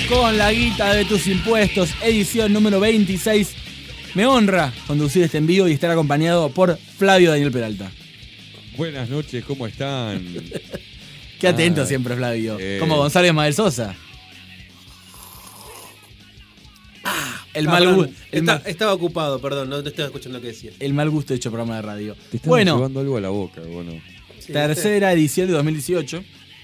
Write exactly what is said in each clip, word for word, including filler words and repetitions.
con la guita de tus impuestos, edición número veintiséis. Me honra conducir este envío y estar acompañado por Flavio Daniel Peralta. Buenas noches, ¿cómo están? Qué atento ah, siempre, Flavio. Eh. Como Gonzalo Ismael Sosa. Ah, el Ah, mal perdón, gusto. El, está- mal- estaba ocupado, perdón, no, no estaba escuchando lo que decía. el mal gusto hecho programa de radio. Te están Bueno, llevando algo a la boca, bueno. Sí, tercera edición de dos mil dieciocho.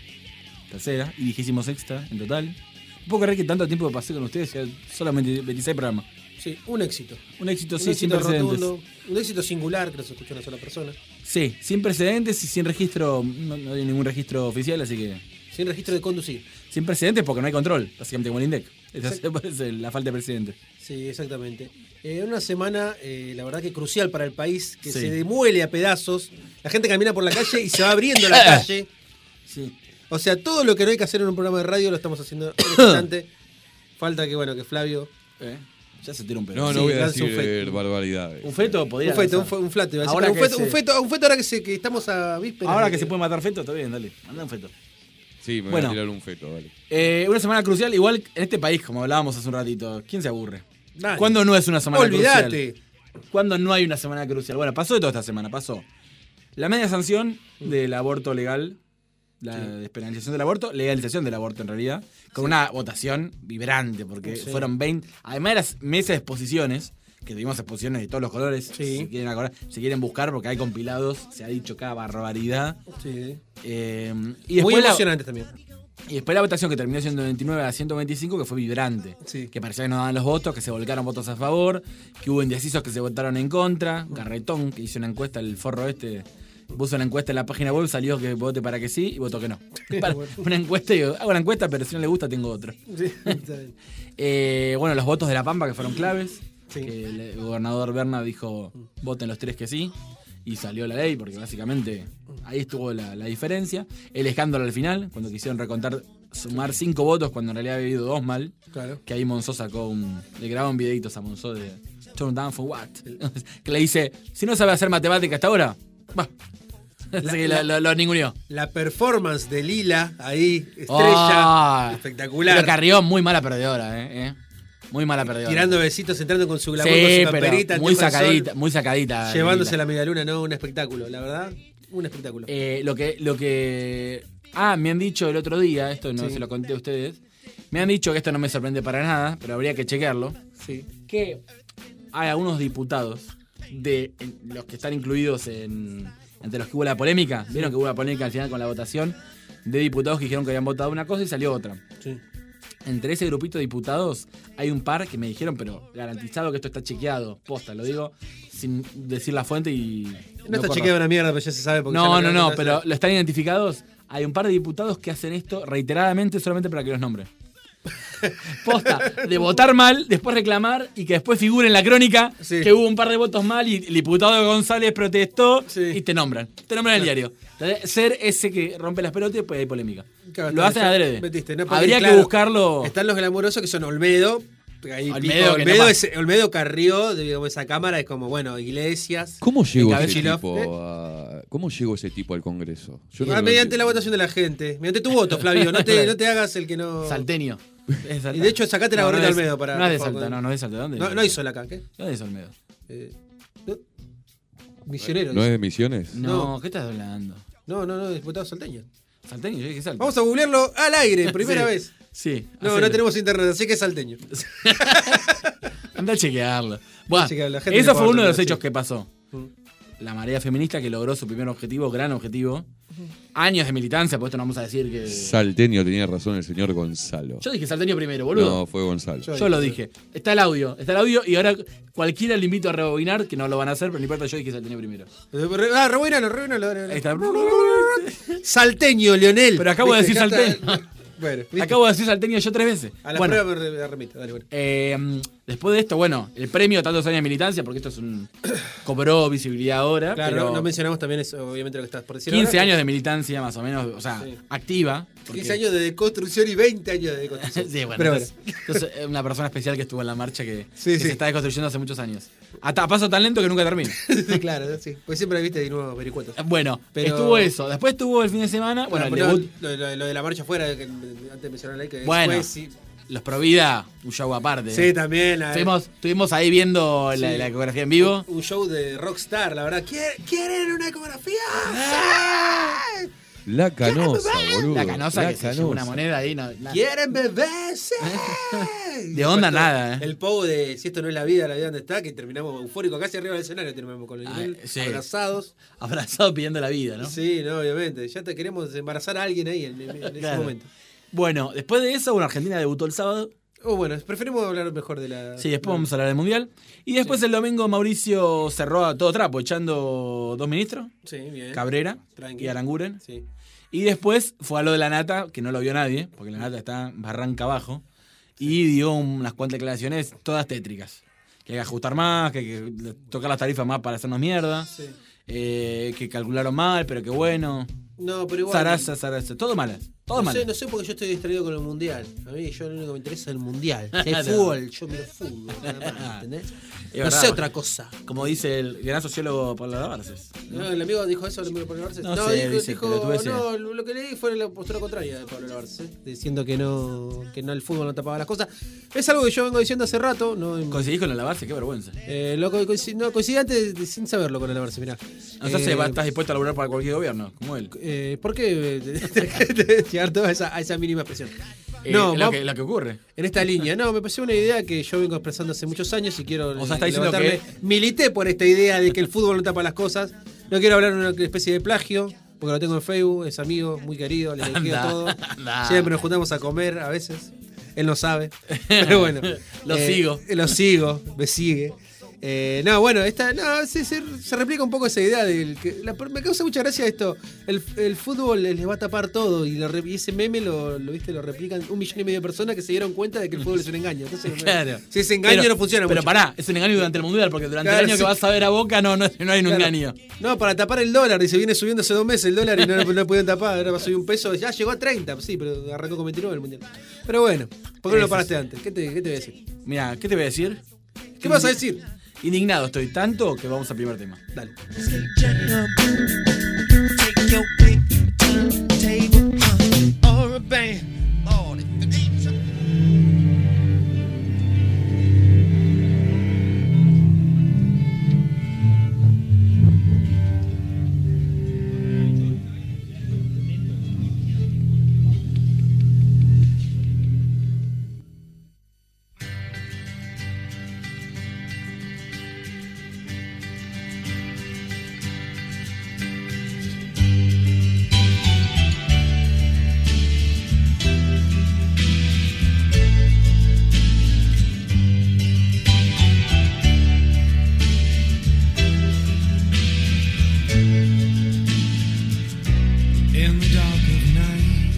Tercera y vigésimo sexta en total. No puedo creer que tanto tiempo que pasé con ustedes, ya solamente veintiséis programas. Sí, un éxito. Un éxito, Un sí, sin éxito precedentes. rotundo, un éxito singular que no se escucha una sola persona. Sí, sin precedentes y sin registro, no, no hay ningún registro oficial, así que... Sin registro de conducir. Sin precedentes porque no hay control, básicamente como el INDEC. Esa Exacto. es la falta de precedentes. Sí, exactamente. Eh, una semana, eh, la verdad que crucial para el país, que Sí. se demuele a pedazos. La gente camina por la calle y se va abriendo la calle. Sí. O sea, todo lo que no hay que hacer en un programa de radio lo estamos haciendo en este instante. Falta que, bueno, que Flavio... ¿Eh? Ya se tira un pedo. No, Sí, no voy a lanza un decir feto. eh, barbaridades. Un feto podría Un feto, un, lanzar. fe- un flato, iba a decir, Ahora pero un, que feto, se- un, feto, un feto ahora que, se, que estamos a vísperas. Ahora de- que se puede matar feto, está bien, dale. Manda un feto. Sí, me Bueno. voy a tirar un feto, dale. Eh, una semana crucial, igual en este país, como hablábamos hace un ratito. ¿Quién se aburre? Nadie. ¿Cuándo no es una semana crucial? Olvídate. ¿Cuándo no hay una semana crucial? Bueno, pasó de toda esta semana, pasó. La media sanción del aborto legal, la despenalización del aborto, legalización del aborto en realidad, con una votación vibrante, porque Sí. fueron veinte. Además de las mesas de exposiciones, que tuvimos exposiciones de todos los colores, Sí. si quieren acordar, si quieren buscar, porque hay compilados, se ha dicho cada barbaridad. Sí. Eh, y Muy después la, emocionante también. y después la votación que terminó ciento veintinueve a ciento veinticinco, que fue vibrante. Sí. Que parecía que no daban los votos, que se volcaron votos a favor, que hubo indecisos que se votaron en contra. Garretón, que hizo una encuesta, el forro este, puso una encuesta en la página web, salió que vote para que sí y votó que no. Para- una encuesta y digo, hago una encuesta, pero si no le gusta tengo otra. Sí, está bien. Eh, bueno, los votos de La Pampa que fueron claves. Sí. Que el gobernador Berna dijo, voten los tres que sí. Y salió la ley, porque básicamente ahí estuvo la, la diferencia. El escándalo al final, cuando quisieron recontar, sumar cinco votos, cuando en realidad había habido dos mal. Claro. Que ahí Monzó sacó un... Le grabó un videito a Monzó de... Turn down for what? Que le dice, si no sabe hacer matemática hasta ahora, va. Así que lo, lo, lo ninguneó. La performance de Lila ahí, estrella, Ah, espectacular. Pero Carrió, muy mala perdedora, ¿eh? ¿eh? Muy mala perdedora. Tirando besitos, entrando con su glamour, Sí, con su pero camperita, muy anteojo de sol, sacadita, muy sacadita. llevándose Lila. la medialuna, no, un espectáculo, la verdad, un espectáculo. Eh, lo que, lo que. Ah, me han dicho el otro día, esto no Sí. se lo conté a ustedes. Me han dicho que esto no me sorprende para nada, pero habría que chequearlo. Sí. Que hay algunos diputados de en- los que están incluidos en. Entre los que hubo la polémica. Vieron que hubo la polémica al final con la votación de diputados que dijeron que habían votado una cosa y salió otra. Sí. Entre ese grupito de diputados hay un par que me dijeron, pero garantizado que esto está chequeado. Posta, lo digo sin decir la fuente y. No, está corro. chequeado una mierda, pero ya se sabe. Porque ya No, lo no, que no, van a pero hacer. lo están identificados. Hay un par de diputados que hacen esto reiteradamente solamente para que los nombren. Posta, de votar mal, después reclamar y que después figure en la crónica Sí. que hubo un par de votos mal y el diputado González protestó Sí. y te nombran. Te nombran en el diario. Entonces, ser ese que rompe las pelotas y después hay polémica. Claro, Lo está, hacen ya adrede. metiste, ¿no? Porque, Habría claro, que buscarlo. Están los glamurosos que son Olmedo. Ahí Olmedo, Olmedo, que Olmedo, no es- Olmedo Carrió, digamos, esa cámara es como, bueno, Iglesias. ¿Cómo llegó ese Cabecillo. tipo a, ¿Cómo llegó ese tipo al Congreso? Yo no Ah, lo mediante la entiendo. votación de la gente. Mediante tu voto, Flavio. No te, no te hagas el que no. Salteño. Es Salta. Y de hecho, sacate la No, gorrita no de es- Olmedo para. No es de por favor. Salta, no, no es de Salta. ¿Dónde? No, no hizo la acá, ¿qué? ¿Dónde es Olmedo? Eh, no. Misionero. ¿No es dice. de Misiones? No, No. ¿qué estás hablando? No, no, no, diputado salteño. Salteño, yo dije Salta. Vamos a googlearlo al aire, primera Sí. vez. Sí. No, hacelo. no tenemos internet, así que es salteño. Anda a chequearlo. Bueno, chequearlo, la gente eso le fue puede uno de los entender, hechos sí. que pasó. Mm. La marea feminista que logró su primer objetivo, gran objetivo. Años de militancia, por esto no vamos a decir que. Salteño, tenía razón el señor Gonzalo. Yo dije Salteño primero, boludo. No, fue Gonzalo. Yo- Yo lo dije. Está el audio, está el audio y ahora cualquiera le invito a rebobinar, que no lo van a hacer, pero no importa, yo dije Salteño primero. Ah, rebuinalo, rebuinalo. dale, dale. Ahí está. Salteño, Leonel. Pero acabo de ¿Viste? decir Ya está. salteño. Bueno, ¿viste? Acabo de decir Salteño yo tres veces. A la Bueno, prueba me re- me remito. Dale, bueno. eh, después de esto, bueno, el premio a tantos años de militancia, porque esto es un. Cobró visibilidad ahora. Claro, pero no, no mencionamos también eso, obviamente lo que estás por decir. quince ahora. años de militancia, más o menos, o sea, Sí. activa. porque- quince años de deconstrucción y veinte años de deconstrucción. Sí, bueno, Pero entonces, entonces, es una persona especial que estuvo en la marcha que, Sí, que sí. se está desconstruyendo hace muchos años. A, a paso tan lento que nunca termina. bueno. Claro, sí. Pues siempre viste de nuevo vericuetos. Bueno, Pero- estuvo eso. Después estuvo el fin de semana. Bueno, Bueno, el pero debut. lo, lo- lo de la marcha fuera, que antes mencionaron ahí, que Bueno. después sí. Los Provida, un show aparte. Sí, ¿eh? también. la- Estuvimos, estuvimos ahí viendo Sí. la, la ecografía en vivo. Un show de Rockstar, la verdad. ¿Quiere- ¿Quieren una ecografía? ¡Sí! La canosa, boludo. La canosa La que se llevó una moneda ahí. No, nada. ¿Quieren beber? ¡Sí! De onda Después nada, ¿eh? El pogo de Si esto no es la vida, la vida donde está, que terminamos eufóricos casi arriba del escenario, terminamos con el Ah, nivel, sí. abrazados. Abrazado pidiendo la vida, ¿no? Sí, no, obviamente. Ya te queremos embarazar a alguien ahí en, en- en ese Claro. momento. Bueno, después de eso, bueno, Argentina debutó el sábado. O bueno, preferimos hablar mejor de la. Sí, después vamos a hablar del Mundial. Y después el domingo Mauricio cerró a todo trapo, echando dos ministros, Sí, bien. Cabrera Tranqui. y Aranguren. Sí. Y después fue a lo de la Nata, que no lo vio nadie, porque la Nata está barranca abajo. Y dio unas cuantas declaraciones todas tétricas. Que hay que ajustar más, que hay que tocar las tarifas más para hacernos mierda. Sí. eh, que calcularon mal, pero que bueno. No, pero igual. Zaraza, zaraza. Todo mal. Todo no mal. sé, no sé porque yo estoy distraído con el mundial. A mí yo lo único que me interesa es el mundial. Si hay No. fútbol, yo miro fútbol, nada más, ¿entendés? Es No verdad. sé otra cosa. Como dice el gran sociólogo Pablo Lavarces. No, el amigo dijo eso, el amigo de Pablo Lavarces. No No, sé, dijo, dice, dijo- pero tú ves, no, lo que leí fue la postura contraria de Pablo Lavarces, diciendo que no, que no el fútbol no tapaba las cosas. Es algo que yo vengo diciendo hace rato, no, ¿Conseguís con el Lavarse? Qué vergüenza. eh, lo co- coinci- no, coincidí antes de- sin saberlo con el Lavarces, mirá. O sea, Eh, se va- estás dispuesto a laburar para cualquier gobierno, como él. eh, ¿Por qué eh, llegar toda esa, a esa mínima expresión? Eh, No, es lo, va- que, lo que ocurre. en esta línea. No, me pareció una idea que yo vengo expresando hace muchos años y quiero O sea, está diciendo levantarme. Milité por esta idea de que el fútbol no tapa las cosas. No quiero hablar de una especie de plagio, porque lo tengo en Facebook, es amigo, muy querido, le quiero Anda, todo. anda. Siempre nos juntamos a comer a veces. Él no sabe. Pero bueno. Lo eh, sigo. Lo sigo, me sigue. Eh, no, bueno, esta, no, se, se, se replica un poco esa idea del que la- me causa mucha gracia esto. El, el fútbol les va a tapar todo y, lo, re- y ese meme lo, lo viste lo replican un millón y medio de personas que se dieron cuenta de que el fútbol es un engaño. Entonces, Claro. si ese engaño Pero- no funciona Pero mucho. pará, es un engaño durante el Mundial, porque durante Claro, el año sí. que vas a ver a Boca no, no, no hay un Claro. engaño. No, para tapar el dólar, y se viene subiendo hace dos meses el dólar y no lo no pudieron tapar, ahora va a subir un peso, ya llegó a treinta, sí, pero arrancó con veintinueve el mundial. Pero bueno, ¿por qué no lo Eso paraste antes? ¿Qué te, qué te voy a decir? Mira, ¿qué te voy a decir? ¿Qué vas a decir? Indignado estoy tanto que vamos al primer tema. Dale. Take your pick, turntable, uh, or a band. Lord, if it ain't so- In the dark of night,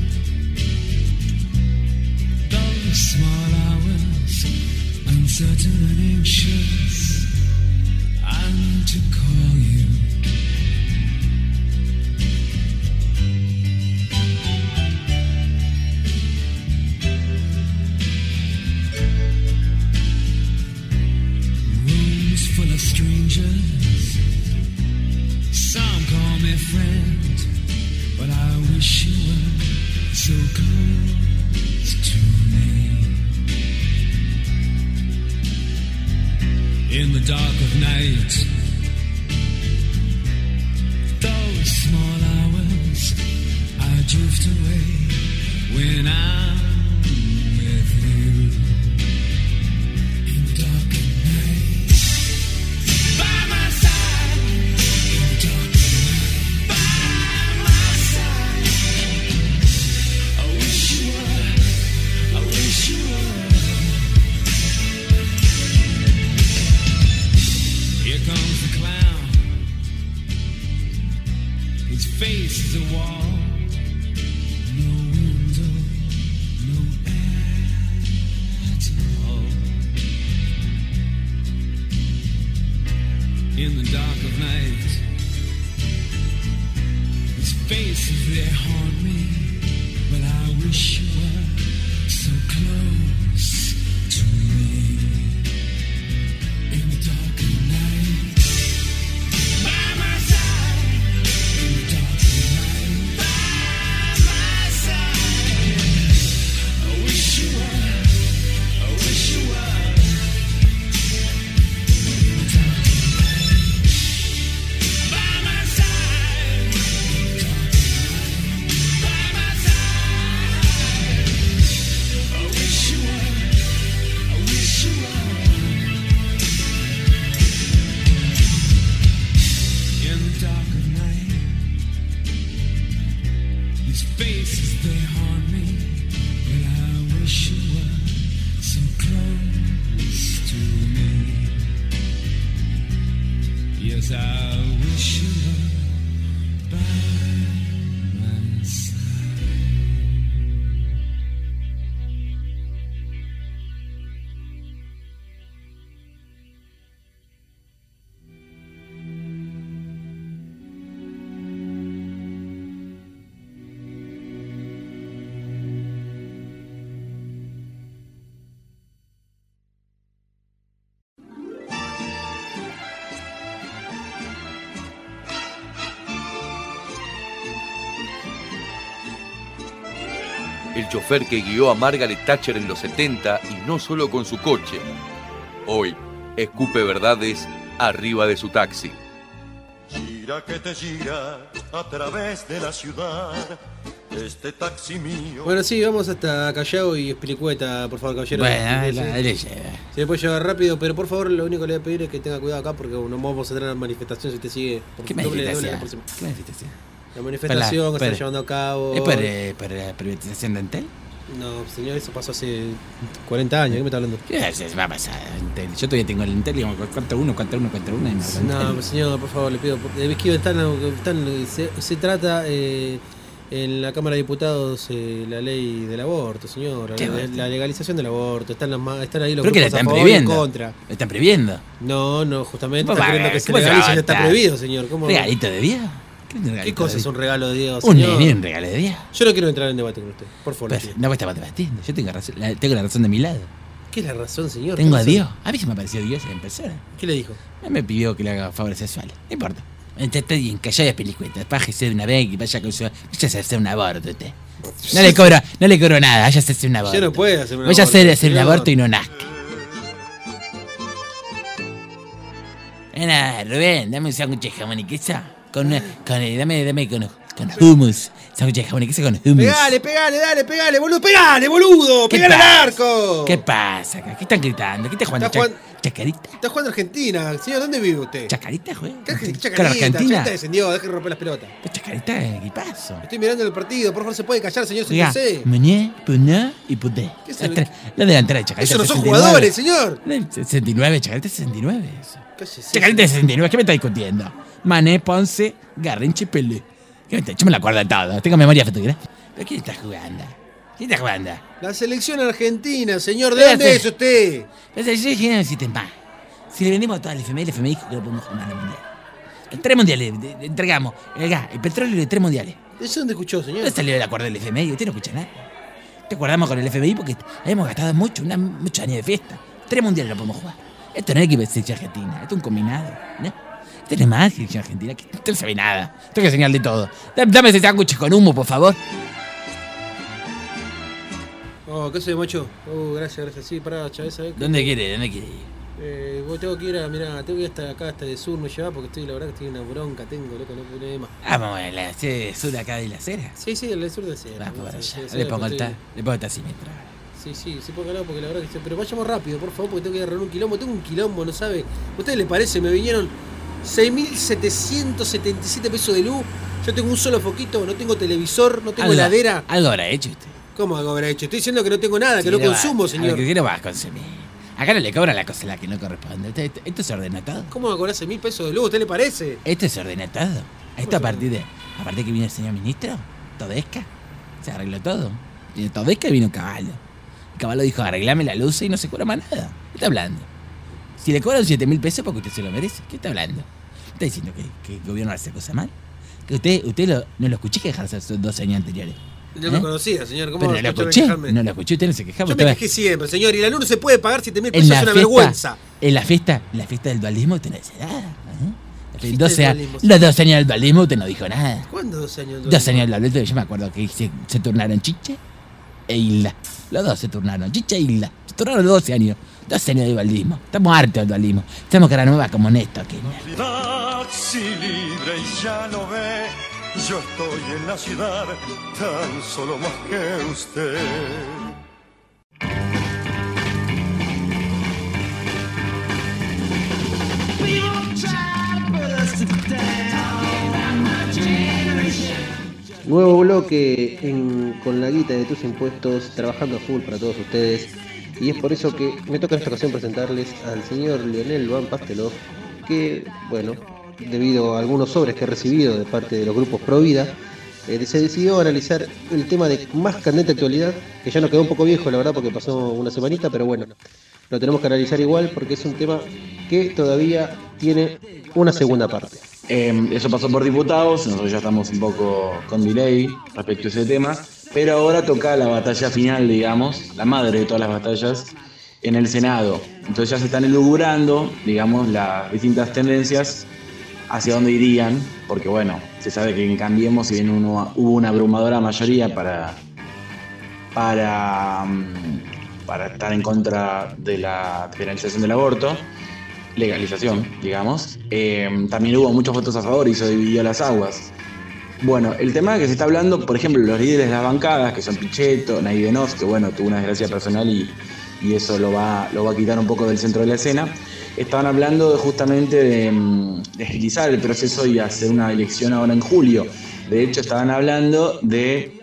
those small hours, uncertain and anxious, I need to call you. Rooms full of strangers, some call me friend, but I wish you were so close to me. In the dark of night, those small hours, I drift away when I'm with you. In the dark of night, by my side. In the dark of night, by my side. I wish you were, I wish you were. Here comes the clown. His face is a wall. No window, no air at all. In the dark of night, his face is there haunt me, but I wish you were so close to me. In the dark of night, by my side. In the dark of night, by my side. I wish you were, These faces, they haunt me, but I wish you were so close to me. Yes, I wish you were by my side. El chofer que guió a Margaret Thatcher en los setenta y no solo con su coche. Hoy, escupe verdades arriba de su taxi. Gira que te gira a través de la ciudad, este taxi mío. Bueno, sí, vamos hasta Callao y Espilicueta, por favor, caballero. Bueno, Sí, la, sí. la, la, Se le puede llevar rápido, pero por favor, lo único que le voy a pedir es que tenga cuidado acá porque no vamos a tener una manifestación si usted sigue. Por ¿Qué doble- doble la manifestación? próxima. ¿Qué manifestación? La manifestación que Espera, está llevando a cabo. ¿Es por, eh, por la privatización de Entel? No, señor, eso pasó hace cuarenta años. ¿Qué me está hablando? ¿Qué se va a pasar? Entel. Yo todavía tengo el Entel, digamos, contra uno, contra uno, contra uno. Y me hago No, Entel. pues, señor, por favor, le pido. por- eh, Es que están, están- se, se trata eh, en la Cámara de Diputados eh, la ley del aborto, señor. ¿Qué La, aborto? la legalización del aborto. Están, las ma- están ahí los ¿Pero que la grupos a están favor y en prohibiendo? contra. ¿La están prohibiendo? No, no, justamente ¿Cómo está va? queriendo que se ¿Cómo se va a legalice, ya está aguantar? prohibido, señor. ¿Cómo? ¿Regalito de día? ¿Qué, es un ¿Qué regalito cosa de es día? un regalo de Dios, Un señor? nene, un regalo de día. Yo no quiero entrar en debate con usted, por favor. le Pero, pido. no, vos estás debatiendo. Yo tengo, razón, la, tengo la razón de mi lado. ¿Qué es la razón, señor? Tengo ¿Qué a razón? Dios. A mí se me apareció Dios en persona. ¿Qué le dijo? Él me pidió que le haga favores sexuales. No importa. Entonces estoy en Callao de Pelicueta. Pájese de una vez y vaya con su. Vaya a hacer un aborto usted. No le cobro, no le cobro nada. Vaya a hacerse un aborto. Ya no puede hacer un Vaya a aborto, hacer, hacer un señor. aborto y no nazca. Nada, Rubén, dame un sándwich de jamón y queso. Con, una- con, eh, dame, dame con, con hummus. Sándwich de jamón y queso con hummus. Pegale, pegale, dale, pegale, boludo, pegale, boludo, ¿Qué pegale al pasa? arco. ¿Qué pasa acá? ¿Qué están gritando? ¿Qué está jugando? Está Chac- jugando- ¿Chacarita? Está jugando Argentina, señor, ¿dónde vive usted? ¿Chacarita, juega? ¿Qué ¿Con Chacarita? la Argentina? Chacarita descendió, deje de romper las pelotas. Pues Chacarita, ¿qué pasó? Estoy mirando el partido, por favor, se puede callar, señor, Oiga, siéntese. Meñé, Puná y Puté. ¿Qué es La, el- tre- la delantera de Chacarita. Esos no son sesenta y nueve. jugadores, señor. La sesenta y nueve, Chacarita sesenta y nueve. eso. Cállese. Chacarita de sesenta y nueve, ¿qué me está discutiendo? Mané, Ponce, Garrincha y Pelé. ¿Qué me está? Yo me la acuerdo de todo, tengo memoria fotográfica. ¿Pero quién está jugando? ¿Quién está jugando? La selección argentina, señor, ¿de Espérate. dónde es usted? Pero yo dije, no necesiten más. Si le vendimos todo al F M I, el F M I dijo que no podemos jugar al mundial. En tres mundiales, de- de- entregamos el gas, el petróleo de tres mundiales. ¿De eso dónde escuchó, señor? ¿Dónde salió el acuerdo del F M I? Usted no escucha nada. Te acordamos con el F M I porque habíamos gastado mucho, una, muchos años de fiesta. Tres mundiales no podemos jugar. Esto no es equipo de selección argentina, esto es un combinado. ¿No? Esto no es más selección argentina, que usted no sabe nada. Tengo que enseñarle todo. Dame, dame ese sándwich con humo, por favor. Oh, ¿qué soy, macho? Oh, gracias, gracias. Sí, pará, Chávez, ¿sabes qué? ¿Dónde quiere? ¿Dónde quiere ir? Eh, vos tengo que ir a, mirá, tengo que ir hasta acá, hasta de sur, me lleva porque estoy, la verdad que estoy en una bronca, tengo, loco, no puedo más. Vamos a la sede sur acá de la acera. Sí, sí, el del sur de Sierra. Vamos para Sí, allá. sí, Le sí, pongo el estoy- ta- le pongo el taxímetro. Sí, sí, sí, porque no, porque la verdad que sí. Pero vayamos rápido, por favor, porque tengo que ir a reunir un quilombo. Tengo un quilombo, ¿no sabe? ¿A ustedes les parece? Me vinieron seis mil setecientos setenta y siete pesos de luz. Yo tengo un solo foquito, no tengo televisor, no tengo Algo- heladera. Algo habrá hecho usted. ¿Cómo algo habrá hecho? Estoy diciendo que no tengo nada, que Sí, no le va- consumo, a señor. ver, ¿qué no vas a consumir? Acá no le cobran la cosa a la que no corresponde. Esto, esto- esto es ordenado. ¿Cómo va a cobrar seis mil pesos de luz? ¿A usted le parece? Esto es ordenado. Esto a partir de. A partir de que vino el señor ministro, Todesca, se arregló todo. Vino Todesca y vino Caballo. El Caballo dijo, arreglame la luz y no se cobra más nada. ¿Qué está hablando? Si le cobran siete mil pesos porque usted se lo merece, ¿qué está hablando? ¿Está diciendo que, que el gobierno hace cosas mal? Que usted, usted lo- no lo escuché quejarse esos dos años anteriores. Yo ¿Eh? me conocía, señor. ¿Cómo Pero va a no lo escucharme escuché, quejarme? no lo escuché, usted no se quejaba. Yo usted me va- quejé siempre, señor. Y la luz no se puede pagar siete mil en pesos, la es una fiesta, vergüenza. en la fiesta, en la fiesta del dualismo usted no dice nada. ¿eh? fiesta doce del a- dualismo? los doce años del dualismo usted no dijo nada. ¿Cuándo doce años? Dos años del dualismo, yo me acuerdo que se, se turnaron Chiche e Hilda. Los dos se turnaron, Chiche e Hilda. Se turnaron doce años. doce años de dualismo. Estamos hartos del dualismo. Estamos cara nueva como Néstor. Que... Taxi libre y ya lo ve, yo estoy en la ciudad tan solo más que usted. Nuevo bloque en, con la guita de tus impuestos, trabajando a full para todos ustedes. Y es por eso que me toca en esta ocasión presentarles al señor Leonel Van Pastelov, que, bueno, debido a algunos sobres que he recibido de parte de los grupos Pro Vida, eh, se decidió analizar el tema de más candente actualidad, que ya nos quedó un poco viejo, la verdad, porque pasó una semanita, pero bueno, lo tenemos que analizar igual porque es un tema que todavía tiene una segunda parte. Eh, eso pasó por diputados, nosotros ya estamos un poco con delay respecto a ese tema, pero ahora toca la batalla final, digamos, la madre de todas las batallas, en el Senado. Entonces ya se están elucubrando, digamos, las distintas tendencias hacia dónde irían, porque bueno, se sabe que en Cambiemos, si bien uno, hubo una abrumadora mayoría para, para, para estar en contra de la penalización del aborto, legalización, digamos, eh, también hubo muchos votos a favor y eso dividió las aguas. Bueno, el tema que se está hablando, por ejemplo, los líderes de las bancadas, que son Pichetto, Nayib Enoz, que bueno, tuvo una desgracia personal y, y eso lo va, lo va a quitar un poco del centro de la escena, estaban hablando justamente de, de agilizar el proceso y hacer una elección ahora en julio. De hecho, estaban hablando de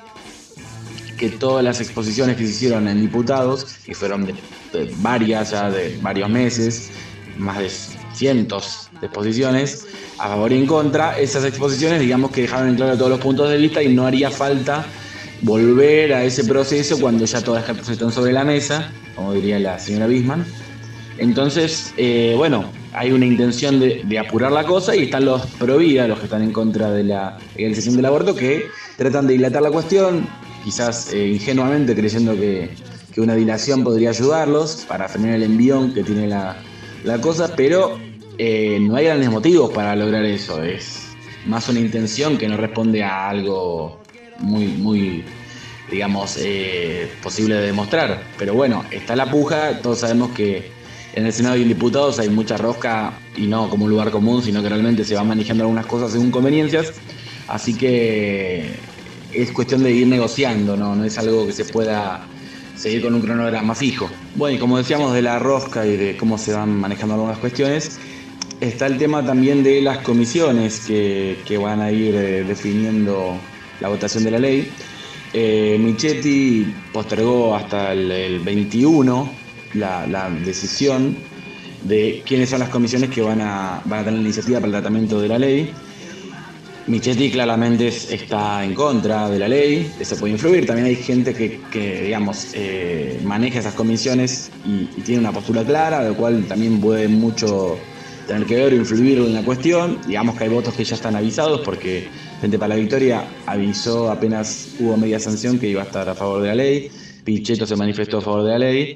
que todas las exposiciones que se hicieron en diputados, que fueron de, de varias, ya de varios meses, más de cientos de exposiciones, a favor y en contra, esas exposiciones digamos que dejaron en claro todos los puntos de vista y no haría falta volver a ese proceso cuando ya todas las cartas están sobre la mesa, como diría la señora Bisman. Entonces, eh, bueno, hay una intención de, de apurar la cosa y están los pro vida, los que están en contra de la legalización del aborto, que tratan de dilatar la cuestión, quizás eh, ingenuamente creyendo que, que una dilación podría ayudarlos para frenar el envión que tiene la, la cosa, pero eh, no hay grandes motivos para lograr eso, es más una intención que no responde a algo muy, muy digamos, eh, posible de demostrar. Pero bueno, está la puja, todos sabemos que en el Senado y en diputados hay mucha rosca y no como un lugar común, sino que realmente se van manejando algunas cosas según conveniencias, así que es cuestión de ir negociando, no, no es algo que se pueda seguir con un cronograma fijo. Bueno, y como decíamos de la rosca y de cómo se van manejando algunas cuestiones, está el tema también de las comisiones que, que van a ir eh, definiendo la votación de la ley. Eh, Michetti postergó hasta el, el veintiuno la, la decisión de quiénes son las comisiones que van a, van a tener la iniciativa para el tratamiento de la ley. Michetti claramente está en contra de la ley, eso puede influir. También hay gente que, que digamos, eh, maneja esas comisiones y, y tiene una postura clara, lo cual también puede mucho tener que ver o influir en la cuestión. Digamos que hay votos que ya están avisados porque Frente para la Victoria avisó apenas hubo media sanción que iba a estar a favor de la ley. Pichetto se manifestó a favor de la ley.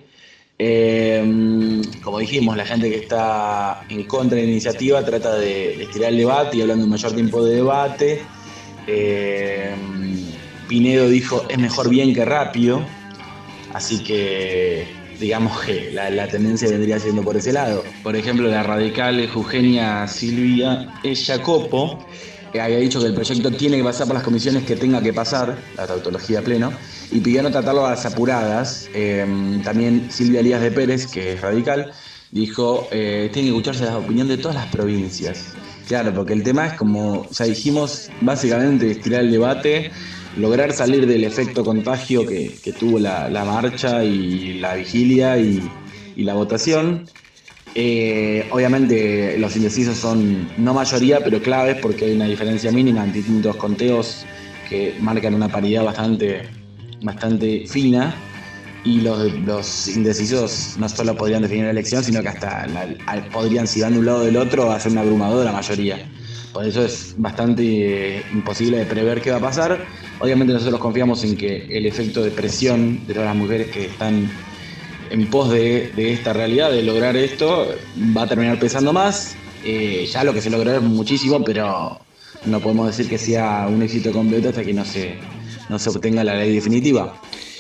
Eh, como dijimos, la gente que está en contra de la iniciativa trata de, de estirar el debate y hablando de un mayor tiempo de debate. Eh, Pinedo dijo es mejor bien que rápido, así que digamos que la, la tendencia vendría siendo por ese lado. Por ejemplo, la radical Eugenia Silvia Jacopo que había dicho que el proyecto tiene que pasar por las comisiones que tenga que pasar, la tautología pleno, y pidió no tratarlo a las apuradas. Eh, también Silvia Elías de Pérez, que es radical, dijo eh, tiene que escucharse la opinión de todas las provincias. Claro, porque el tema es, como ya dijimos, básicamente estirar el debate, lograr salir del efecto contagio que, que tuvo la, la marcha y la vigilia y, y la votación. Eh, obviamente los indecisos son no mayoría, pero claves porque hay una diferencia mínima en distintos conteos que marcan una paridad bastante, bastante fina. Y los, los indecisos no solo podrían definir la elección, sino que hasta la, podrían, si van de un lado o del otro, hacer una abrumadora mayoría. Por eso es bastante eh, imposible de prever qué va a pasar. Obviamente nosotros confiamos en que el efecto de presión de todas las mujeres que están en pos de, de esta realidad, de lograr esto, va a terminar pesando más. Eh, ya lo que se logró es muchísimo, pero no podemos decir que sea un éxito completo hasta que no se, no se obtenga la ley definitiva.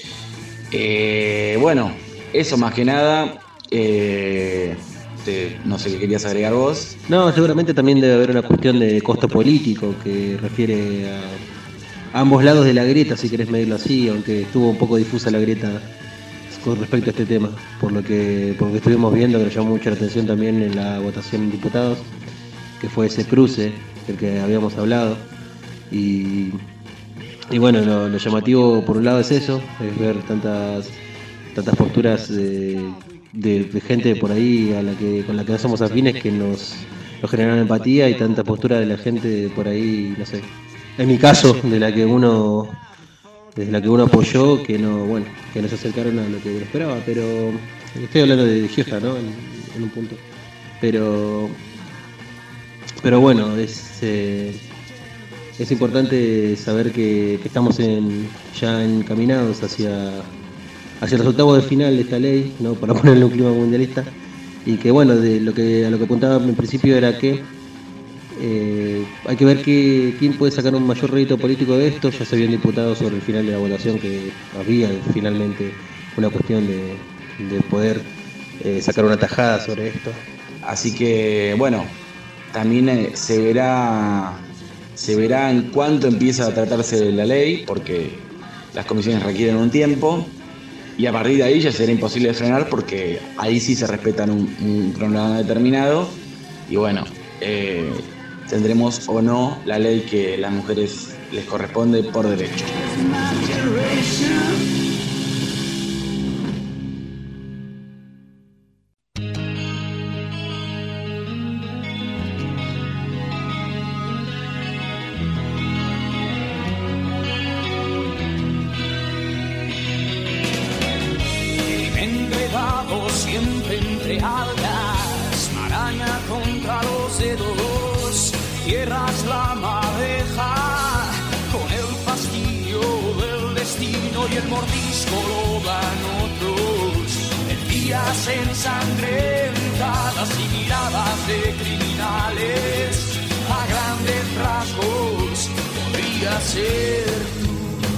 Eh, bueno, eso más que nada. Eh, te, no sé qué querías agregar vos. No, seguramente también debe haber una cuestión de costo político que refiere a, a ambos lados de la grieta, si querés medirlo así, aunque estuvo un poco difusa la grieta con respecto a este tema, por lo que, por lo que estuvimos viendo, que nos llamó mucho la atención también en la votación en diputados, que fue ese cruce del que habíamos hablado. Y y bueno, lo, lo llamativo por un lado es eso, es ver tantas tantas posturas de, de, de gente por ahí a la que con la que no somos afines que nos, nos generan empatía, y tanta postura de la gente por ahí, no sé, en mi caso, de la que uno desde la que uno apoyó, que no, bueno, que no se acercaron a lo que uno esperaba, pero estoy hablando de Gioja, ¿no? En, en un punto. Pero pero bueno, es eh, es importante saber que, que estamos en, ya encaminados hacia hacia los octavos de final de esta ley, ¿no? Para ponerle un clima mundialista, y que bueno, de lo que a lo que apuntaba en principio era que eh, hay que ver que, quién puede sacar un mayor rédito político de esto. Ya se habían diputado sobre el final de la votación que había finalmente una cuestión de, de poder eh, sacar una tajada sobre esto. Así que, bueno, también eh, se verá se verá en cuánto empieza a tratarse la ley, porque las comisiones requieren un tiempo, y a partir de ahí ya será imposible de frenar, porque ahí sí se respetan un, un cronograma determinado, y bueno, eh, tendremos o no la ley que a las mujeres les corresponde por derecho. Enredado siempre entre algas, maraña contra los dedos, cierras la madeja con el fastidio del destino, y el mordisco lo dan otros. Días ensangrentadas y miradas de criminales, a grandes rasgos podría ser tú.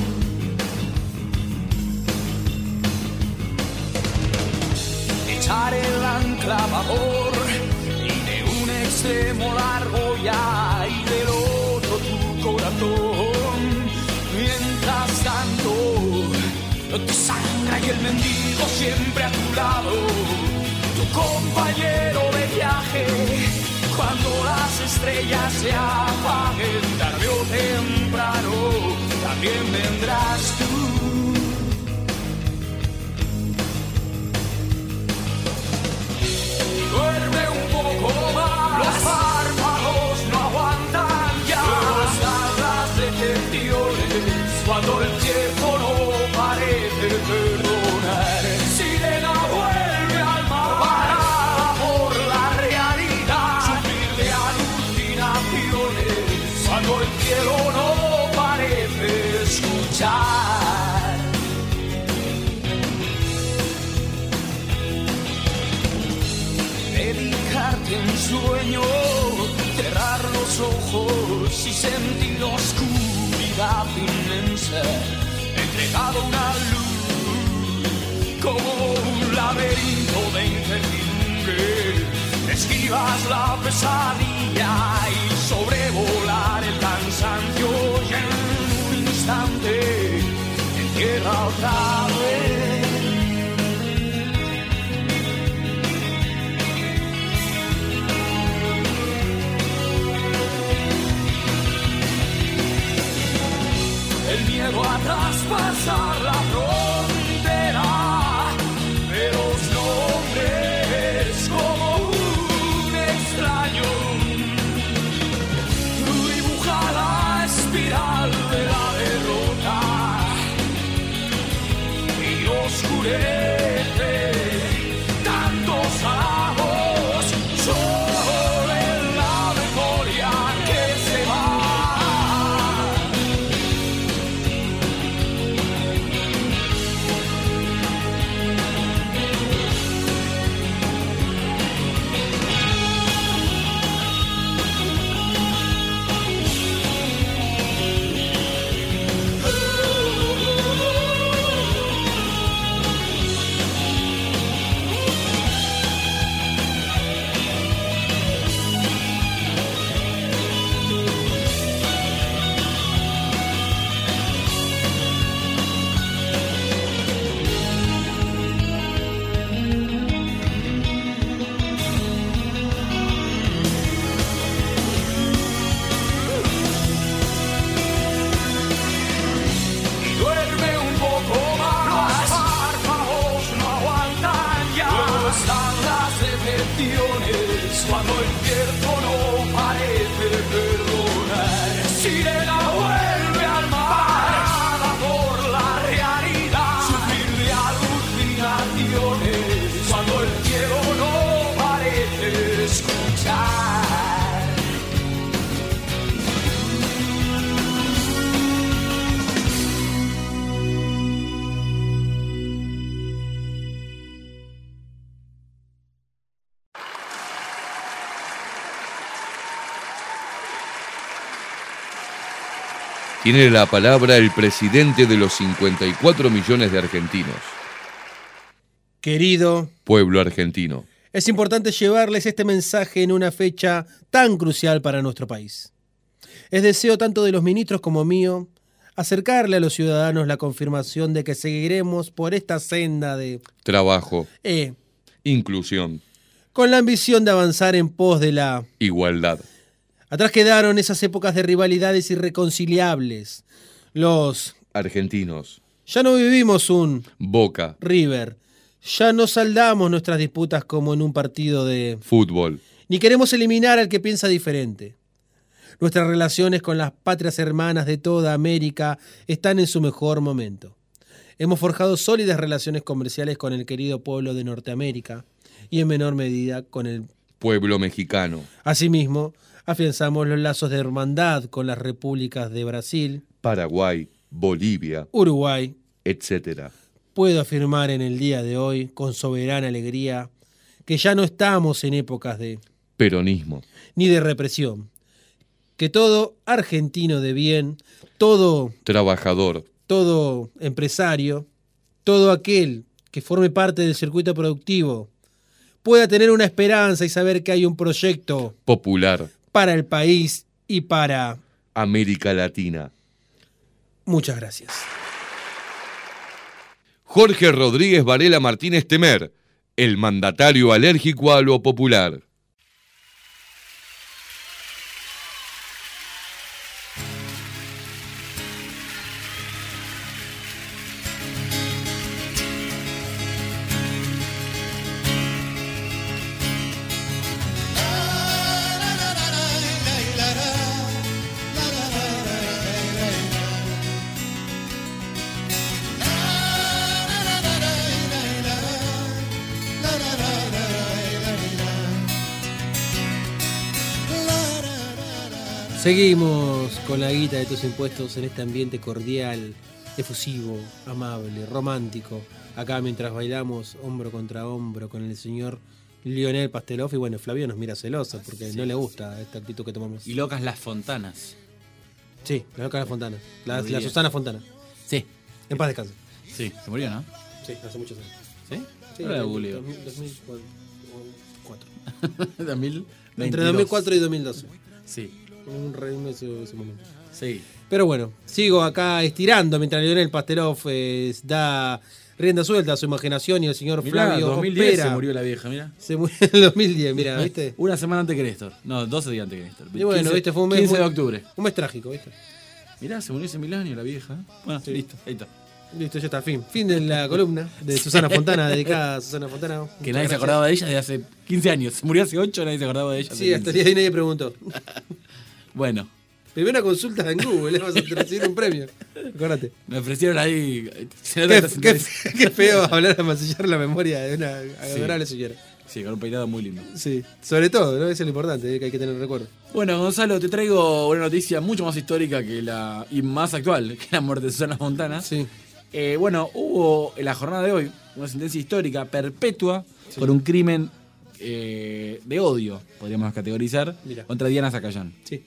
Echar el ancla a babor y de un extremo largo ya y del otro tu corazón. Mientras tanto te sangra y el mendigo siempre a tu lado, tu compañero de viaje. Cuando las estrellas se apaguen, tarde o temprano, también vendrás tú. Duerme un poco más, los párpados no aguantan ya. Luego están las decepciones, cuando el tiempo no parece perdonar. Sirena vuelve al mar, parada por la realidad. Sufrir de alucinaciones, cuando el cielo no parece escuchar. Dedicarte en sueño, cerrar los ojos y sentir la oscuridad inmensa, entregado a una luz como un laberinto de incertidumbre. Esquivas la pesadilla y sobrevolar el cansancio, y en un instante en tierra otra vez. El miedo a traspasar la frontera de los nombres como un extraño. Tú dibuja la espiral de la derrota y oscurece tantos halagos sobre la memoria que se va. abierto no parece perdonar. Sirena vuelve al mar, nada por la realidad, sufrir de alucinaciones cuando el cielo no parece escuchar. Tiene la palabra el presidente de los cincuenta y cuatro millones de argentinos. Querido pueblo argentino, es importante llevarles este mensaje en una fecha tan crucial para nuestro país. Es deseo tanto de los ministros como mío acercarle a los ciudadanos la confirmación de que seguiremos por esta senda de trabajo, eh, inclusión, con la ambición de avanzar en pos de la igualdad. Atrás quedaron esas épocas de rivalidades irreconciliables. Los argentinos ya no vivimos un Boca, River. Ya no saldamos nuestras disputas como en un partido de fútbol, ni queremos eliminar al que piensa diferente. Nuestras relaciones con las patrias hermanas de toda América están en su mejor momento. Hemos forjado sólidas relaciones comerciales con el querido pueblo de Norteamérica y en menor medida con el pueblo mexicano. Asimismo, afianzamos los lazos de hermandad con las repúblicas de Brasil, Paraguay, Bolivia, Uruguay, etcétera. Puedo afirmar en el día de hoy, con soberana alegría, que ya no estamos en épocas de peronismo ni de represión, que todo argentino de bien, todo trabajador, todo empresario, todo aquel que forme parte del circuito productivo, pueda tener una esperanza y saber que hay un proyecto popular para el país y para América Latina. Muchas gracias. Jorge Rodríguez Varela Martínez Temer, el mandatario alérgico a lo popular. Seguimos con la guita de tus impuestos en este ambiente cordial, efusivo, amable, romántico. Acá mientras bailamos hombro contra hombro con el señor Lionel Pastelov. Y bueno, Flavio nos mira celoso porque sí, no le gusta esta actitud que tomamos. Y locas las Fontanas. Sí, la loca la Fontana. La, la Susana Fontana. Sí. En paz descanse. Sí, se murió, ¿no? Sí, hace muchos años. ¿Sí? Sí, Ahora en googleo. dos mil cuatro. dos mil veintidós. Entre dos mil cuatro y dos mil doce. Sí. Un reino ese, ese momento. Sí. Pero bueno, sigo acá estirando mientras Lionel Pastelov eh, da rienda suelta a su imaginación y el señor Mirá, Flavio dos mil diez opera. se murió la vieja, mira. Se murió en el dos mil diez, mira, ¿viste? Una semana antes que Néstor. No, doce días antes que Néstor. Y bueno, quince, ¿viste? Fue un mes quince muy- de octubre. Un mes trágico, ¿viste? Mirá, se murió hace mil años la vieja. Bueno, Sí. listo, ahí está. Listo, ya está, fin. Fin de la columna de Susana Fontana, dedicada a Susana Fontana. Que Muchas nadie se gracias. acordaba de ella desde hace quince años. Se murió hace ocho, nadie se acordaba de ella. hace Sí, hasta el día quince. de hoy nadie preguntó. Bueno, Primera consulta en Google, vas a recibir un premio. Acordate. me ofrecieron ahí. Se nota Qué, que estás qué, interesado. qué feo hablar a mancillar la memoria de una adorable señora. Sí, con un peinado muy lindo. Sí, sobre todo, ¿no? Eso es lo importante, eh, que hay que tener recuerdo. Bueno, Gonzalo, te traigo una noticia mucho más histórica que la y más actual que la muerte de Susana Fontana. Sí. Eh, bueno, hubo en la jornada de hoy una sentencia histórica perpetua por un crimen eh, de odio, podríamos categorizar, Mira. contra Diana Zacayán. Sí.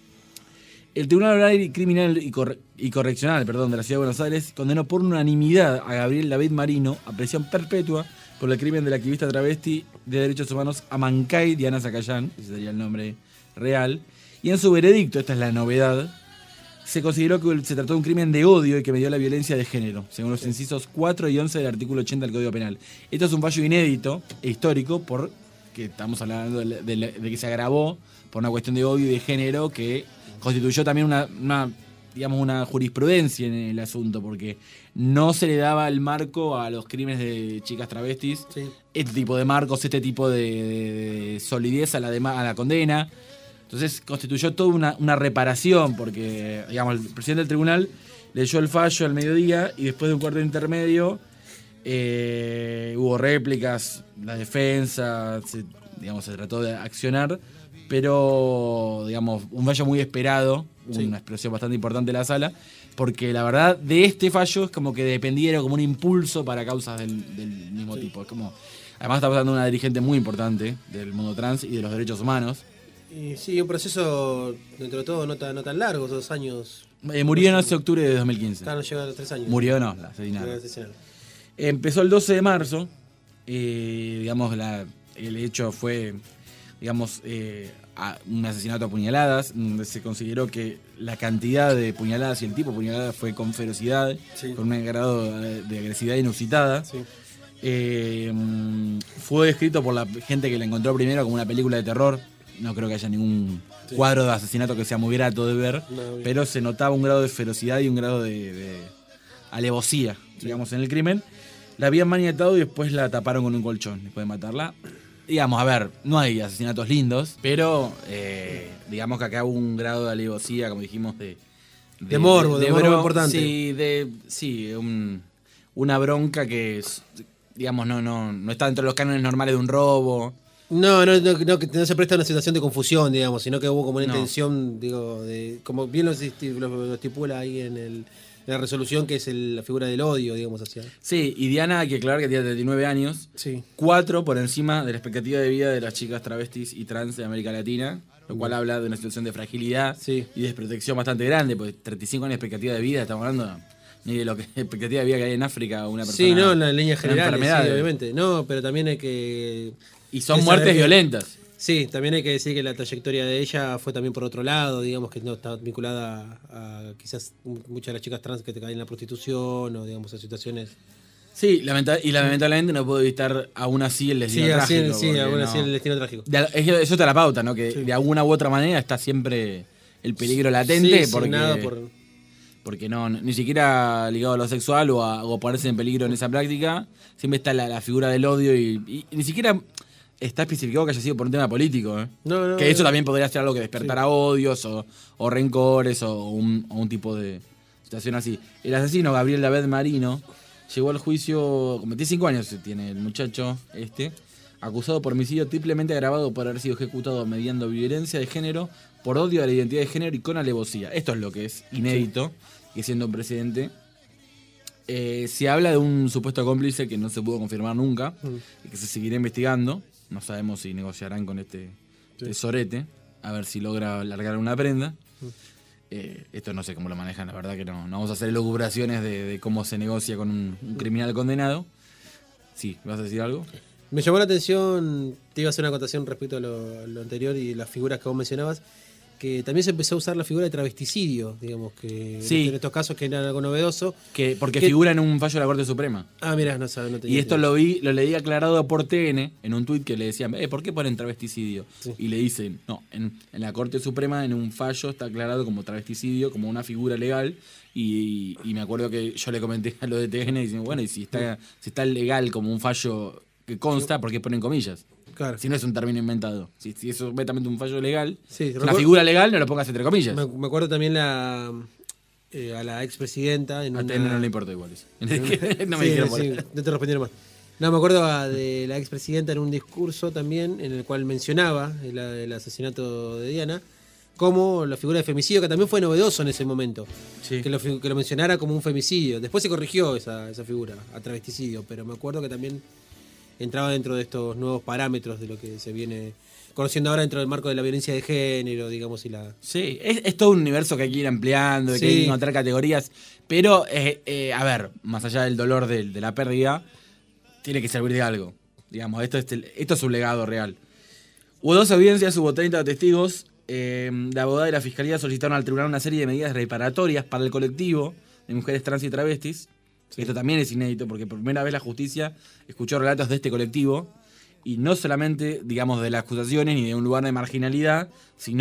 El Tribunal Oral Criminal y, Corre- y Correccional perdón, de la Ciudad de Buenos Aires condenó por unanimidad a Gabriel David Marino a prisión perpetua por el crimen del activista travesti de derechos humanos Amancay Diana Zacayán, ese sería el nombre real, y en su veredicto, esta es la novedad, se consideró que se trató de un crimen de odio y que medió la violencia de género, según los incisos cuatro y once del artículo ochenta del Código Penal. Esto es un fallo inédito e histórico porque estamos hablando de, de- de que se agravó por una cuestión de odio y de género que constituyó también una, una digamos, una jurisprudencia en el asunto, porque no se le daba el marco a los crímenes de chicas travestis, Sí. este tipo de marcos, este tipo de, de- de solidez a la, dema- a la condena. Entonces constituyó toda una, una reparación, porque, digamos, el presidente del tribunal leyó el fallo al mediodía y después de un cuarto intermedio eh, hubo réplicas, la defensa, se, digamos, se trató de accionar, pero, digamos, un fallo muy esperado, Sí. una explosión bastante importante de la sala, porque la verdad de este fallo es como que dependiera como un impulso para causas del, del mismo tipo. Es como, además está pasando una dirigente muy importante del mundo trans y de los derechos humanos. Y sí, un proceso, dentro de todo, no tan, no tan largo, dos años. Eh, murió en once de octubre de dos mil quince. Claro, no llega a los tres años. Murió, no, la Llega asesinaron. a asesinar. Empezó el doce de marzo, eh, digamos, la, el hecho fue, digamos, eh, a- un asesinato a puñaladas, donde se consideró que la cantidad de puñaladas y el tipo de puñaladas fue con ferocidad, Sí. con un grado de, de agresividad inusitada. Sí. Eh, mm, fue descrito por la gente que la encontró primero como una película de terror. No creo que haya ningún Sí. cuadro de asesinato que sea muy grato de ver, No, bien. pero se notaba un grado de ferocidad y un grado de, de alevosía, digamos, en el crimen. La habían maniatado y después la taparon con un colchón después de matarla. Digamos, a ver, no hay asesinatos lindos, pero eh, digamos que acá hubo un grado de alevosía, como dijimos, de... De morbo, de morbo importante. Sí, de, sí un- una bronca que, es, digamos, no, no, no está dentro de los cánones normales de un robo. No, no, no, no, que no se presta a una situación de confusión, digamos, sino que hubo como una No. intención, digo, de como bien lo, esti- lo- lo estipula ahí en, el, en la resolución, que es el- la figura del odio, digamos, hacia. Sí, y Diana, hay que aclarar que tiene treinta y nueve años, Sí. cuatro por encima de la expectativa de vida de las chicas travestis y trans de América Latina, lo cual habla de una situación de fragilidad Sí. y desprotección bastante grande, porque treinta y cinco años de expectativa de vida, estamos hablando ni de lo que expectativa de vida que hay en África o una persona Sí, no, en la línea con general, sí, enfermedades. obviamente. No, pero también hay que. Y son que muertes saber que- violentas. Sí, también hay que decir que la trayectoria de ella fue también por otro lado, digamos que no está vinculada a, a quizás muchas de las chicas trans que te caen en la prostitución o digamos a situaciones. Sí, lamenta- y lamentablemente no puedo evitar aún así el destino Sí, así, trágico. sí, porque aún no- así el destino trágico. De- es que eso te la pauta, ¿no? Que Sí. de alguna u otra manera está siempre el peligro latente, Sí, porque, signado por- porque no, ni siquiera ligado a lo sexual o a, o a ponerse en peligro en esa práctica, siempre está la, la figura del odio y, y ni siquiera está especificado que haya sido por un tema político, ¿eh? No, no, Que eso no. también podría ser algo que despertara odios o, o rencores o un, o un tipo de situación así. El asesino, Gabriel David Marino, llegó al juicio, con veinticinco años tiene el muchacho este, acusado por homicidio triplemente agravado por haber sido ejecutado mediando violencia de género, por odio a la identidad de género y con alevosía. Esto es lo que es inédito, que siendo un presidente. Eh, se habla de un supuesto cómplice que no se pudo confirmar nunca y que se seguirá investigando. No sabemos si negociarán con este tesorete, a ver si logra largar una prenda. Eh, esto no sé cómo lo manejan, la verdad que no, no vamos a hacer elucubraciones de, de cómo se negocia con un, un criminal condenado. Sí, ¿vas a decir algo? Me llamó la atención, te iba a hacer una acotación respecto a lo, lo anterior y las figuras que vos mencionabas, que también se empezó a usar la figura de travesticidio, digamos, que Sí. en estos casos que era algo novedoso. Que, porque ¿Qué- figura en un fallo de la Corte Suprema. Ah, mirá, no sabes, no te Y esto lo vi, lo leí aclarado por T N en un tuit que le decían, eh, ¿por qué ponen travesticidio? Sí. Y le dicen, no, en, en la Corte Suprema en un fallo está aclarado como travesticidio, como una figura legal. Y, y me acuerdo que yo le comenté a lo de T N y dicen, bueno, y si está, si está legal como un fallo que consta, ¿por qué ponen comillas? Claro. Si no es un término inventado. Si, si es completamente un fallo legal, Sí, es una recuerdo- figura legal, no lo pongas entre comillas. Me, me acuerdo también la eh, a la expresidenta en A una... T N no le importa igual eso. no me Sí, dijeron no, por sí, no te respondieron más. No, me acuerdo ah, de la expresidenta en un discurso también en el cual mencionaba el, el asesinato de Diana como la figura de femicidio, que también fue novedoso en ese momento. Sí. Que, lo, fi- que lo mencionara como un femicidio. Después se corrigió esa, esa figura a travesticidio, pero me acuerdo que también entraba dentro de estos nuevos parámetros de lo que se viene conociendo ahora dentro del marco de la violencia de género, digamos, y la... Sí, es, es todo un universo que hay que ir ampliando, de que Sí. hay que encontrar categorías. Pero, eh, eh, a ver, más allá del dolor de, de la pérdida, tiene que servir de algo. Digamos, esto es, el- esto es un legado real. Hubo dos audiencias, hubo treinta testigos. Eh, la abogada y la fiscalía solicitaron al tribunal una serie de medidas reparatorias para el colectivo de mujeres trans y travestis. Esto también es inédito porque por primera vez la justicia escuchó relatos de este colectivo y no solamente, digamos, de las acusaciones ni de un lugar de marginalidad, sino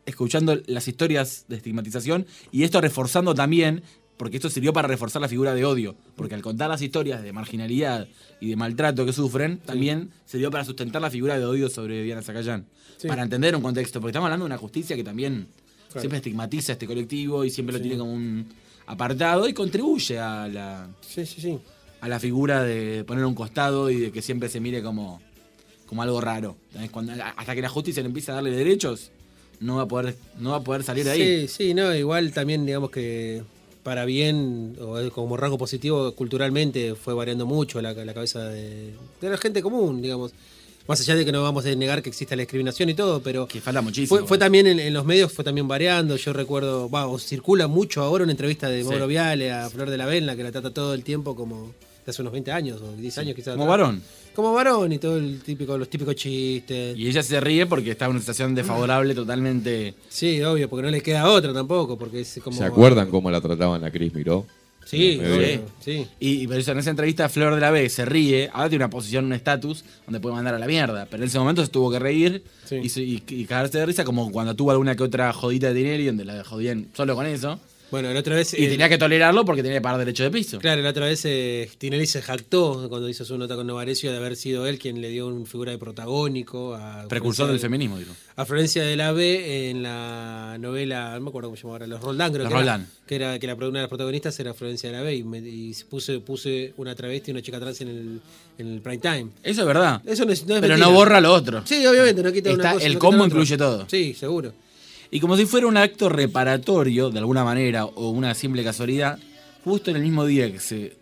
escuchando las historias de estigmatización y esto reforzando también, porque esto sirvió para reforzar la figura de odio, porque al contar las historias de marginalidad y de maltrato que sufren, sí. también sirvió para sustentar la figura de odio sobre Diana Zacayán, sí. para entender un contexto, porque estamos hablando de una justicia que también claro. siempre estigmatiza a este colectivo y siempre sí. lo tiene como un apartado y contribuye a la, sí, sí, sí. a la figura de poner a un costado y de que siempre se mire como, como algo raro. Cuando, hasta que la justicia le empieza a darle derechos, no va a poder, no va a poder salir de ahí. Sí, sí, no, igual también digamos que para bien, o como rasgo positivo, culturalmente fue variando mucho la, la cabeza de, de la gente común, digamos. Más allá de que no vamos a negar que exista la discriminación y todo, pero que falta muchísimo. Fue, fue también en, en los medios, fue también variando. Yo recuerdo, va, o circula mucho ahora una entrevista de Mauro sí. Viale a Flor de la Vela, que la trata todo el tiempo como de hace unos veinte años o diez años quizás. Como varón. Como varón y todo el típico, los típicos chistes. Y ella se ríe porque está en una situación desfavorable totalmente. Sí, obvio, porque no le queda otra tampoco, porque es como. ¿Se acuerdan cómo la trataban a Cris Miró? Sí, sí, sí. Y, y por eso en esa entrevista Flor de la B se ríe, ahora tiene una posición, un estatus donde puede mandar a la mierda, pero en ese momento se tuvo que reír sí. y, y, y cagarse de risa como cuando tuvo alguna que otra jodita de Tinelli donde la jodían solo con eso. Bueno, la otra vez... Y eh, tenía que tolerarlo porque tenía que pagar derecho de piso. Claro, la otra vez eh, Tinelli se jactó cuando hizo su nota con Novarecio de haber sido él quien le dio una figura de protagónico. A Precursor del feminismo, digo. A Florencia de la B en la novela, no me acuerdo cómo se llamaba ahora, Los Roldán, creo Los que Roldán. era. Que era que la, una de las protagonistas era Florencia de la B y, me, y puse, puse una travesti y una chica trans en el, en el prime time. Eso es verdad. Eso no es, no es Pero mentira. no borra lo otro. Sí, obviamente, no quita Está, una cosa. el no combo quita incluye todo. Sí, seguro. Y como si fuera un acto reparatorio, de alguna manera, o una simple casualidad, justo en el mismo día que se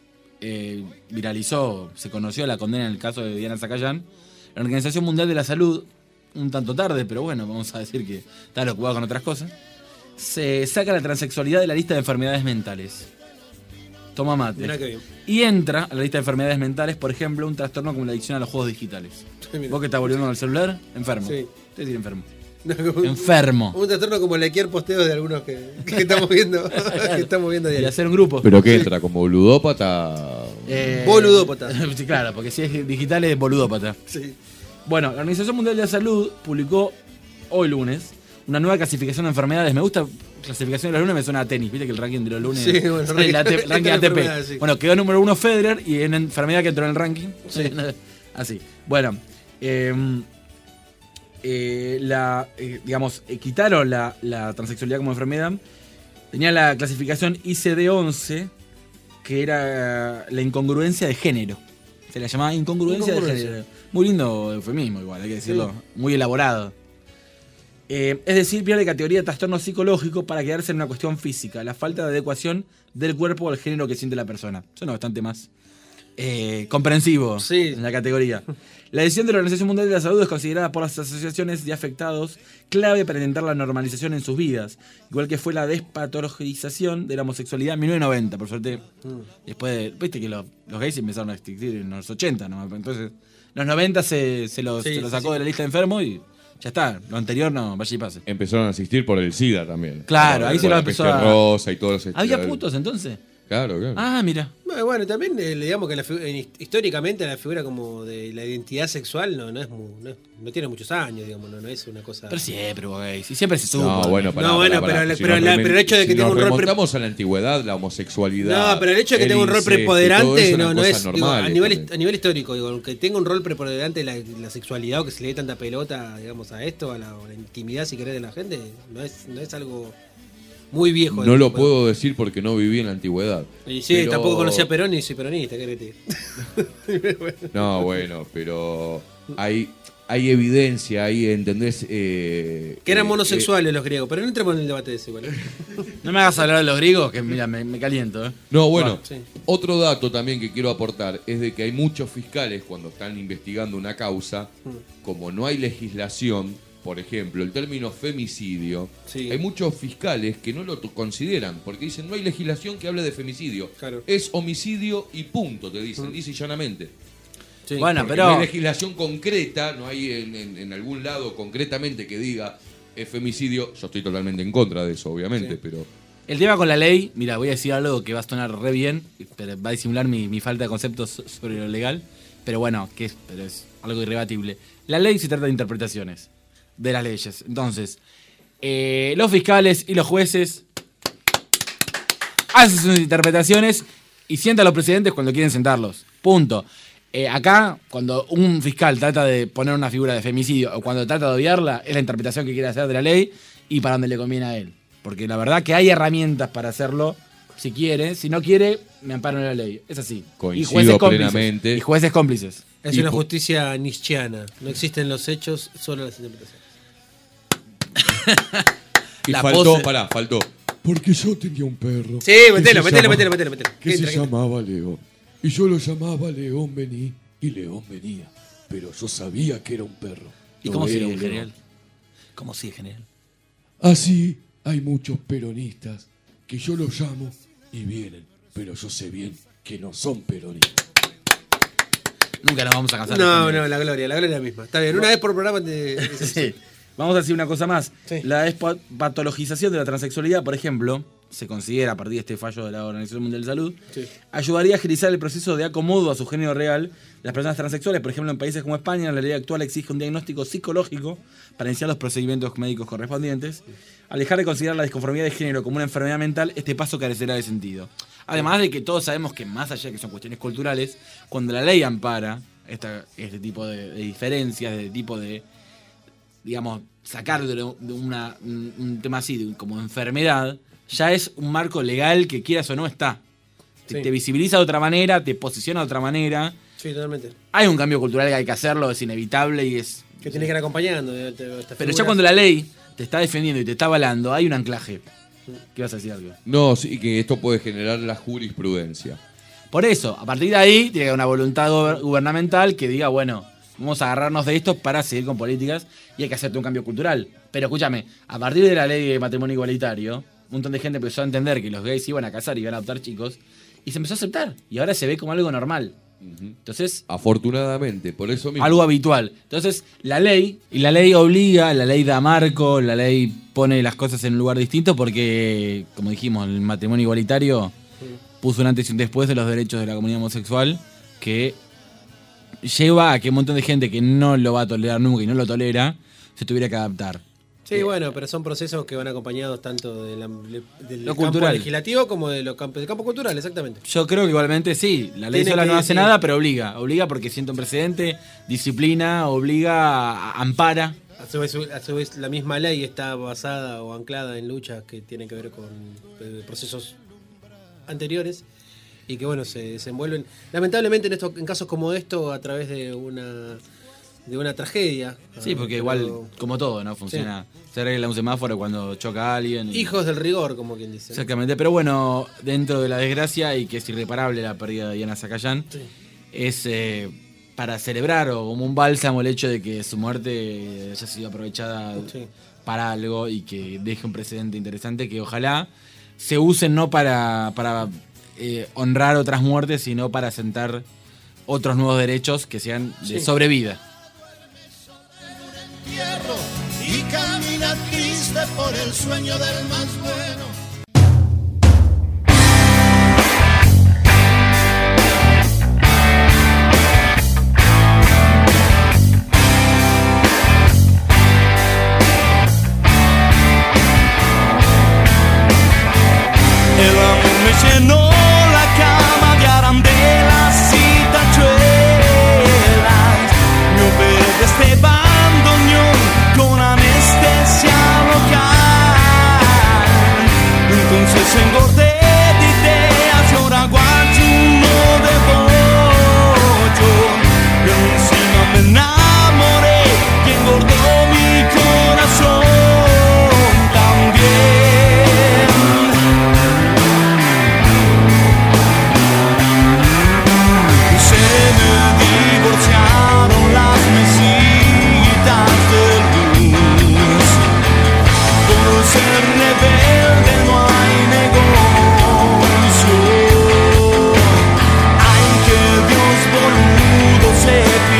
eh, viralizó, se conoció la condena en el caso de Diana Zacayán, la Organización Mundial de la Salud, un tanto tarde, pero bueno, vamos a decir que está ocupado con otras cosas, se saca la transexualidad de la lista de enfermedades mentales. Toma mate. Mirá qué bien. Y entra a la lista de enfermedades mentales, por ejemplo, un trastorno como la adicción a los juegos digitales. Sí, vos que estás volviendo al celular, enfermo. Sí. Te decir enfermo. No, como Enfermo. Un, un trastorno como lequear posteos de algunos que, que estamos viendo que estamos viendo Y diario. hacer un grupo. ¿Pero qué entra? ¿Como ludópata? Eh, Boludópata. Sí, claro, porque si es digital es boludópata. Sí. Bueno, la Organización Mundial de la Salud publicó hoy lunes una nueva clasificación de enfermedades. Me gusta clasificación de los lunes, me suena a tenis. Viste que el ranking de los lunes. Sí, bueno, el ranking, ranking- el ranking A T P. enfermedades, sí. Bueno, quedó número uno Federer y en enfermedad que entró en el ranking. Sí. Así. Bueno, eh, eh, la, eh, digamos, eh, quitaron la, la transexualidad como enfermedad. Tenía la clasificación I C D once, que era la incongruencia de género. Se la llamaba incongruencia, Incongruencia. de género. Muy lindo eufemismo, igual, hay que decirlo. Sí. Muy elaborado. Eh, es decir, pierde categoría de trastorno psicológico para quedarse en una cuestión física. La falta de adecuación del cuerpo al género que siente la persona. Suena bastante más eh, comprensivo Sí. en la categoría. La decisión de la Organización Mundial de la Salud es considerada por las asociaciones de afectados clave para intentar la normalización en sus vidas, igual que fue la despatologización de la homosexualidad en mil novecientos noventa, por suerte. Después de, viste que los, los gays empezaron a extinguir en los ochenta, ¿no? Entonces, en los noventa se, se los, Sí, se los sí, sacó sí. de la lista de enfermos y ya está. Lo anterior no, vaya y pase. Empezaron a asistir por el SIDA también. Claro, Por- ahí se por lo la empezó peste a- rosa y todos los ¿Había putos entonces? Claro, claro. Ah, mira. Bueno, bueno, también eh, digamos que la figu- en- históricamente la figura como de la identidad sexual no, no es muy, no, es- no tiene muchos años, digamos, no, no es una cosa. Pero siempre hubo gays. Y siempre se supo. No, bueno, pará, No, bueno, pará, pará. pero la- Si pero nos la- remen- pero el hecho de que si tenga nos un rol pre- remontamos a la antigüedad, la homosexualidad. No, pero el hecho de que el tenga un rol incesto y todo preponderante eso no, eran no cosas es digo, normales a nivel también. a nivel histórico, digo, que tenga un rol preponderante la, la sexualidad o que se le dé tanta pelota, digamos, a esto, a la, a la intimidad si querés de la gente, no es, no es algo muy viejo. No lo Bueno, puedo decir porque no viví en la antigüedad. Y sí, Pero- tampoco conocía a Perón y soy peronista, ¿qué querés que te diga? No, bueno, pero hay, hay evidencia, ahí, ¿entendés? Eh, Que eran eh, monosexuales los griegos, pero no entremos en el debate de ese igual. No me hagas hablar de los griegos, que mira, me, me caliento. ¿eh? No, bueno, Sí. otro dato también que quiero aportar es de que hay muchos fiscales cuando están investigando una causa, como no hay legislación, por ejemplo, el término femicidio, Sí. hay muchos fiscales que no lo t- consideran, porque dicen no hay legislación que hable de femicidio. Claro. Es homicidio y punto, te dicen, dice llanamente. Sí. Bueno, Porque pero. no hay legislación concreta, no hay en, en- en algún lado concretamente que diga es femicidio. Yo estoy totalmente en contra de eso, obviamente, Sí. pero... El tema con la ley, mira, voy a decir algo que va a sonar re bien, pero va a disimular mi, mi falta de conceptos sobre lo legal, pero bueno, que es, pero es algo irrebatible. La ley se trata de interpretaciones de las leyes. Entonces, Eh, los fiscales y los jueces hacen sus interpretaciones y sientan a los presidentes cuando quieren sentarlos. Punto. Eh, acá, cuando un fiscal trata de poner una figura de femicidio o cuando trata de obviarla, es la interpretación que quiere hacer de la ley y para donde le conviene a él. Porque la verdad que hay herramientas para hacerlo, si quiere. Si no quiere, me amparo en la ley. Es así. Coincido y jueces plenamente. cómplices. Y jueces cómplices. Es Y una po- justicia nietzscheana. No existen los hechos, solo las interpretaciones. Y La faltó, pose. pará, faltó. Porque yo tenía un perro. Sí, que metelo, se metelo, llama- metelo, metelo, metelo. Que Entra, se entra. llamaba León. Y yo lo llamaba León vení. Y León venía. Pero yo sabía que era un perro. ¿Y No cómo era sigue, un león. general? ¿Cómo sigue, general? Así hay muchos peronistas que yo los llamo y vienen. Pero yo sé bien que no son peronistas. Nunca nos vamos a cansar. de No, defender. no, la gloria, la gloria misma. Está bien, una vez por programa te... Sí. Vamos a decir una cosa más. Sí. La despatologización de la transexualidad, por ejemplo, se considera a partir de este fallo de la Organización Mundial de Salud, Sí. ayudaría a agilizar el proceso de acomodo a su género real de las personas transexuales. Por ejemplo, en países como España, la ley actual exige un diagnóstico psicológico para iniciar los procedimientos médicos correspondientes. Al dejar de considerar la disconformidad de género como una enfermedad mental, este paso carecerá de sentido. Además de que todos sabemos que más allá de que son cuestiones culturales, cuando la ley ampara esta, este tipo de, de diferencias, de tipo de, digamos, sacar de, de una, un, un tema así, de, como enfermedad, ya es un marco legal que quieras o no está. Te, Sí. te visibiliza de otra manera, te posiciona de otra manera. Sí, totalmente. Hay un cambio cultural que hay que hacerlo, es inevitable y es... Que tienes que ir acompañando. de- de- de estas Pero ya figuras. cuando la ley te está defendiendo y te está avalando, hay un anclaje. ¿Qué vas a decir algo? No, sí, que esto puede generar la jurisprudencia. Por eso, a partir de ahí, tiene que haber una voluntad gober- gubernamental que diga, bueno, vamos a agarrarnos de esto para seguir con políticas y hay que hacerte un cambio cultural. Pero escúchame, a partir de la ley de matrimonio igualitario, un montón de gente empezó a entender que los gays iban a casar y iban a adoptar chicos y se empezó a aceptar. Y ahora se ve como algo normal. Entonces, Afortunadamente, por eso mismo. algo habitual. Entonces, la ley, y la ley obliga, la ley da marco, la ley pone las cosas en un lugar distinto porque, como dijimos, el matrimonio igualitario puso un antes y un después de los derechos de la comunidad homosexual que lleva a que un montón de gente que no lo va a tolerar nunca y no lo tolera, se tuviera que adaptar. Sí, bueno, pero son procesos que van acompañados tanto de la- de- del Lo campo cultural. legislativo como de lo campo, del campo cultural, exactamente. Yo creo que igualmente sí, la ley Tiene sola que- no hace sí. nada, pero obliga. Obliga porque siente un precedente, disciplina, obliga, a- ampara. A su, vez, a su vez, la misma ley está basada o anclada en luchas que tienen que ver con eh, procesos anteriores y que, bueno, se desenvuelven lamentablemente en, esto, en casos como esto a través de una de una tragedia. Sí, Ah, porque pero- igual, como todo, ¿no? Funciona. Se arregla un semáforo cuando choca a alguien. y- Hijos del rigor, como quien dice. ¿no? Exactamente, pero bueno, dentro de la desgracia y que es irreparable la pérdida de Diana Zacayán, Sí. es eh, para celebrar o como un bálsamo el hecho de que su muerte haya sido aprovechada Sí. para algo y que deje un precedente interesante que ojalá se use no para, para eh, honrar otras muertes, sino para sentar otros nuevos derechos que sean de Sí. sobrevida. Y camina triste por el sueño del más bueno. El amor me llenó la cama de arandelas y tachuelas. Me operé de este bandoneón con anestesia local. Entonces engordé de ideas y ahora guardo uno de bollo. Pero encima me enamoré y engordó mi corazón también. Se me divorciaron las mesitas de luz. Por ser rebelde no hay negocio. Ay, que Dios boludo se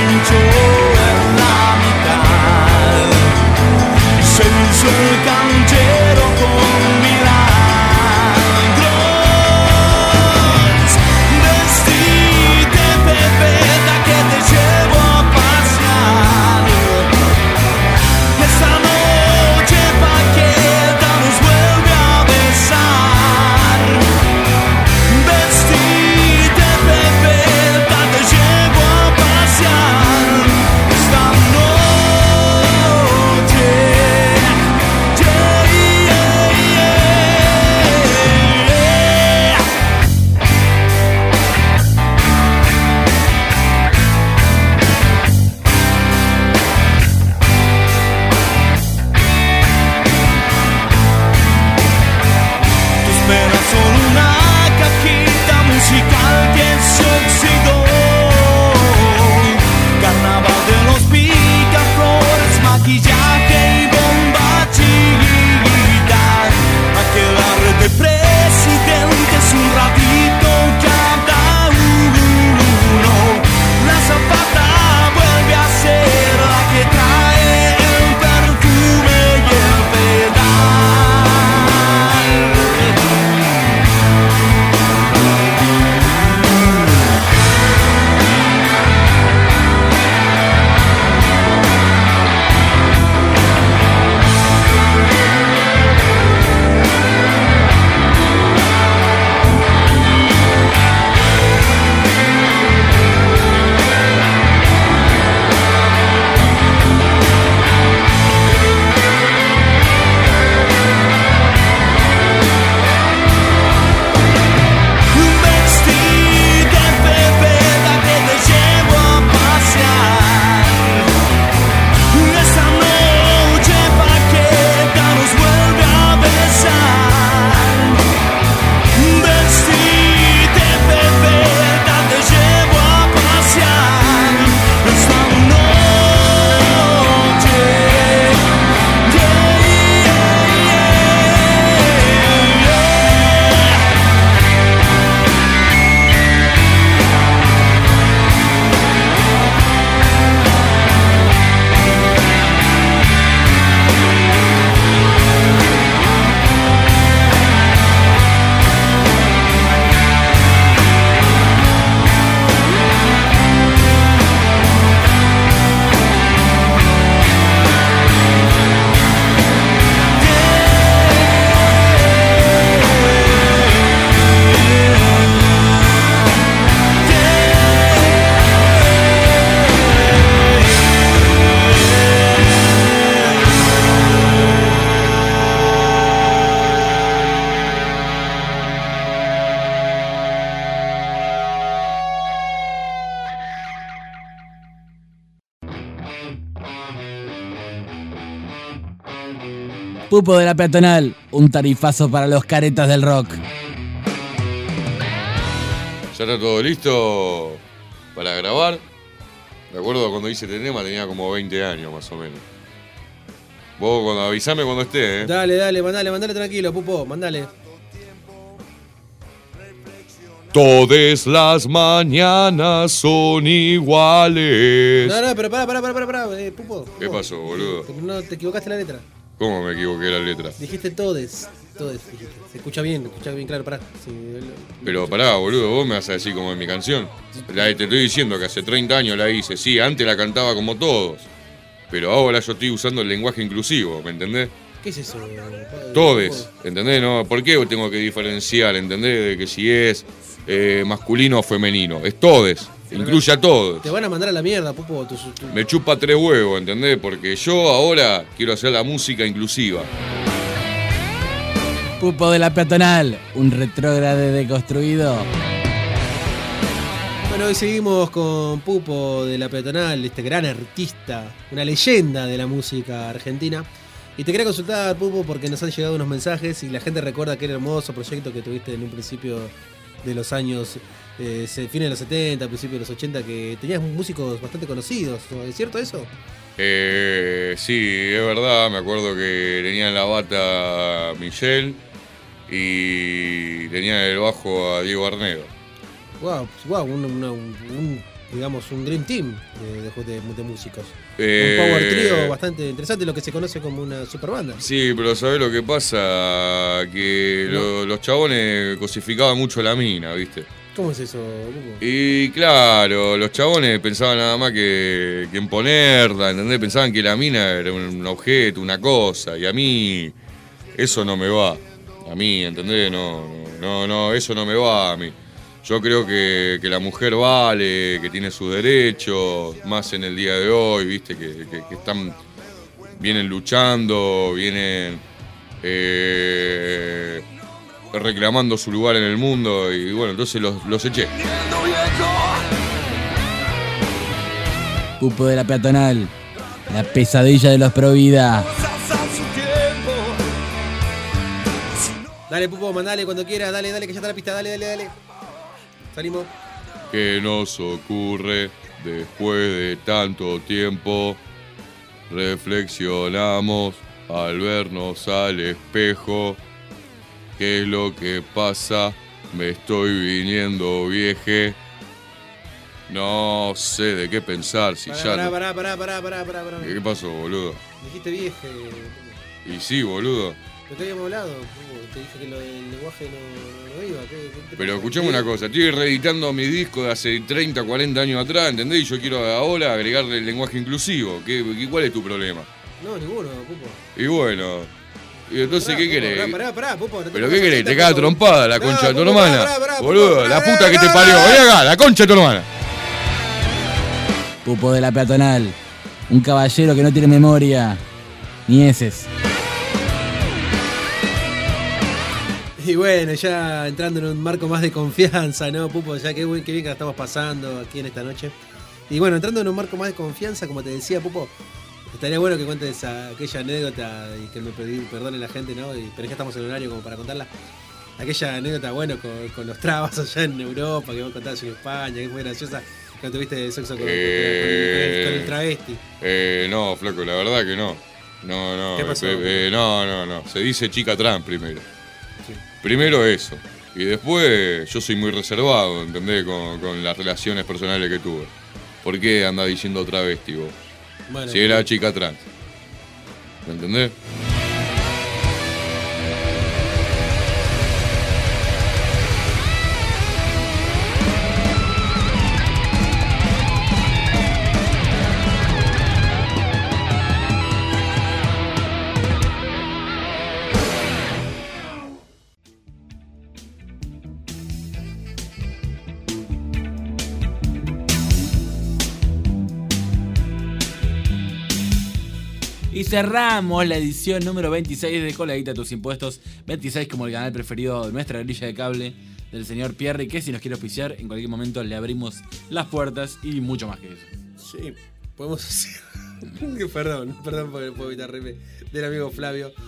Pupo de la peatonal, un tarifazo para los caretas del rock. ¿Ya está todo listo para grabar? De acuerdo, cuando hice este tema tenía como veinte años más o menos. Vos cuando avisame cuando esté, ¿eh? Dale, dale, mandale, mandale tranquilo, Pupo, mandale. Todas las mañanas son iguales. No, no, pero pará, pará, pará, pará, pará, eh, Pupo. ¿Qué Pupo. pasó, boludo? Te- No, te equivocaste la letra. ¿Cómo me equivoqué la letra? Dijiste todes, todes, dijiste. Se escucha bien, se escucha bien, claro, pará. Sí, lo- Pero pará, boludo, vos me vas a decir como en mi canción. La, te estoy diciendo que hace treinta años la hice. Sí, antes la cantaba como todos. Pero ahora yo estoy usando el lenguaje inclusivo, ¿me entendés? ¿Qué es eso? padre? Todes, ¿entendés? No, ¿por qué tengo que diferenciar, entendés? De que si es eh, masculino o femenino. Es todes, incluye a todos. Te van a mandar a la mierda, Pupo. Tu, tu- Me chupa tres huevos, ¿entendés? Porque yo ahora quiero hacer la música inclusiva. Pupo de la peatonal, un retrógrade deconstruido. Bueno, hoy seguimos con Pupo de la peatonal, este gran artista, una leyenda de la música argentina. Y te quería consultar, Pupo, porque nos han llegado unos mensajes y la gente recuerda aquel hermoso proyecto que tuviste en un principio de los años, eh, se- fines de los setenta, principios de los ochenta, que tenías músicos bastante conocidos. ¿No? ¿Es cierto eso? Eh, sí, es verdad, me acuerdo que tenía en la bata a Michelle y tenía en el bajo a Diego Arnedo. Wow, wow, un, una- un- un, digamos, un dream team de, de- de- de músicos. Eh, Un power trio bastante interesante, lo que se conoce como una super banda. Sí, pero ¿sabés lo que pasa? Que lo- los chabones cosificaban mucho a la mina, ¿viste? ¿Cómo es eso, Pupo? Y claro, los chabones pensaban nada más que, que en ponerla, ¿entendés? Pensaban que la mina era un objeto, una cosa, y a mí eso no me va. A mí, ¿entendés? No, no, no, no, eso no me va a mí. Yo creo que, que la mujer vale, que tiene sus derechos, más en el día de hoy, ¿viste? Que, que- que están, vienen luchando, vienen eh, reclamando su lugar en el mundo, y bueno, entonces los, los eché. Pupo de la peatonal, la pesadilla de los Provida. Dale, Pupo, mandale cuando quieras, dale, dale, que ya está la pista, dale, dale, dale. Salimos. ¿Qué nos ocurre después de tanto tiempo? Reflexionamos al vernos al espejo. ¿Qué es lo que pasa? Me estoy viniendo vieje. No sé de qué pensar si Pará, ya... pará, no- pará, pará, pará, pará, pará, pará. ¿Qué pasó, boludo? Dijiste vieje. Y sí, boludo. ¿De qué habíamos hablado? Pupo? Te dije que lo del lenguaje no, no iba. ¿Qué, qué te Pero pasa? escuchame una cosa, estoy reeditando mi disco de hace treinta, cuarenta años atrás, ¿entendés? Y yo quiero ahora agregarle el lenguaje inclusivo. ¿Qué, qué- ¿Cuál es tu problema? No, ninguno, Pupo. Y bueno, y entonces, Pará, ¿qué Pupo, querés? Pará, pará, pará, Pupo. no te ¿Pero pongas qué querés? así ¿Te caga tampoco. trompada la No, concha de tu Pupo, hermana? pará, pará, Pupo, Boludo, pará, la pará, puta que te pará, parió. pará. Ven acá, la concha de tu hermana. Pupo de la peatonal, un caballero que no tiene memoria, ni heces. Y bueno, ya entrando en un marco más de confianza, ¿no, Pupo? Ya qué, buen- qué bien que la estamos pasando aquí en esta noche. Y bueno, entrando en un marco más de confianza, como te decía, Pupo, estaría bueno que cuentes a- aquella anécdota y que me pedí, perdone la gente, ¿no? Y, pero es que estamos en el horario como para contarla. Aquella anécdota, bueno, con, con los trabas allá en Europa, que vos contabas en España, que es muy graciosa, cuando tuviste sexo con, con- con el, con el travesti. Eh, no, flaco, la verdad que no. No, no. ¿Qué pasó? eh, eh, no, no, no. Se dice chica trans primero. Primero eso. Y después yo soy muy reservado, ¿entendés? Con, con las relaciones personales que tuve. ¿Por qué andás diciendo travesti vos? Bueno, Si era chica trans. ¿Me entendés? Y cerramos la edición número veintiséis de Coladita tus impuestos. veintiséis como el canal preferido de nuestra grilla de cable del señor Pierre, que si nos quiere auspiciar, en cualquier momento le abrimos las puertas y mucho más que eso. Sí, podemos hacer. perdón, perdón por el puedo evitar reírme del amigo Flavio.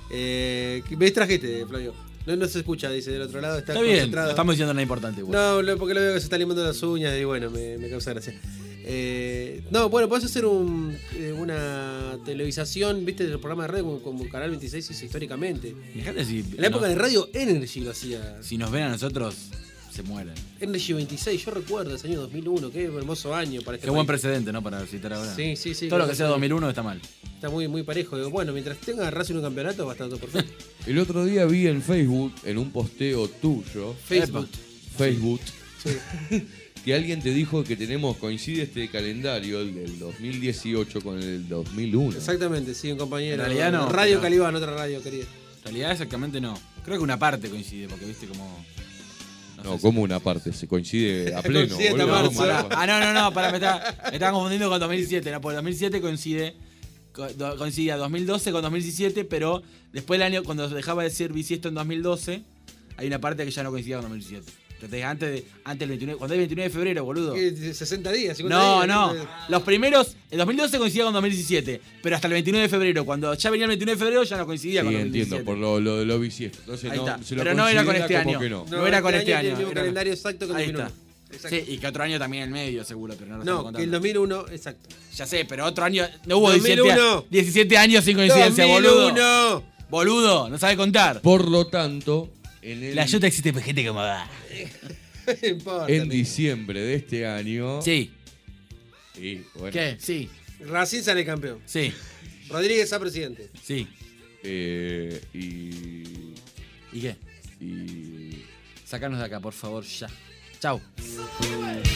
Eh, me distrajiste, Flavio. No, no se escucha, dice del otro lado. Está, Está bien, concentrado. estamos diciendo nada importante. Igual. No, lo- porque lo veo que se está limando las uñas y bueno, me, me causa gracia. Eh, no, bueno, podés hacer un, eh, una televisación, viste, del programa de radio como, como Canal veintiséis hizo históricamente. Fíjate si, En la época no- de Radio Energy lo hacía. si nos ven a nosotros, se mueren. Energy veintiséis, yo recuerdo ese año dos mil uno, qué hermoso año para este Qué buen país. precedente, ¿no? Para citar ahora. Sí, sí, sí. Todo lo creo que sea sí. dos mil uno está mal. Está muy, muy parejo. Digo, bueno, mientras tenga Racing un campeonato, va a estar todo perfecto. El otro día vi en Facebook, en un posteo tuyo, Facebook. Facebook, Sí. que alguien te dijo que tenemos, coincide este calendario, el del dos mil dieciocho con el del dos mil uno. Exactamente, sí, un compañero. En realidad no, Radio pero- Calibán, otra radio, querida. En realidad exactamente no. Creo que una parte coincide, porque viste como... No, sé si- como una parte, se coincide a pleno. Coincide hasta boludo. marzo. Pará. Ah, no, no, no, pará, me estaba, me estaba confundiendo con dos mil siete. No, porque dos mil siete coincide, co- do- coincidía dos mil doce con dos mil diecisiete, pero después del año, cuando dejaba de ser bisiesto en dos mil doce, hay una parte que ya no coincidía con dos mil diecisiete. Entonces, antes, de, antes del veintinueve, cuando es veintinueve de febrero, boludo. ¿Qué, sesenta días, cincuenta No, días. no. Los primeros, el dos mil doce coincidía con dos mil diecisiete, pero hasta el veintinueve de febrero, cuando ya venía el veintinueve de febrero, ya no coincidía Sí, con dos mil diecisiete. entiendo, por lo, lo de lo bisiesto. Entonces Ahí no, está. se lo Pero no era con considera este como año. que no. No era con este tiene año, el mismo era- calendario exacto que el Ahí dos mil está. uno. Exacto. Sí, y que otro año también en el medio, seguro, pero no lo estamos No, que contando. el dos mil uno, exacto. Ya sé, pero otro año. No hubo dos mil diecisiete, uno. diecisiete años sin coincidencia, boludo. dos mil uno. Boludo, no sabe contar. Por lo tanto, en, el- La yuta existe para gente como va. No importa. en diciembre de este año. Sí. Y, bueno, ¿Qué? Sí. Racing sale campeón. Sí. Rodríguez a presidente. Sí. eh, y. ¿Y qué? Y. Sacanos de acá, por favor, ya. Chau.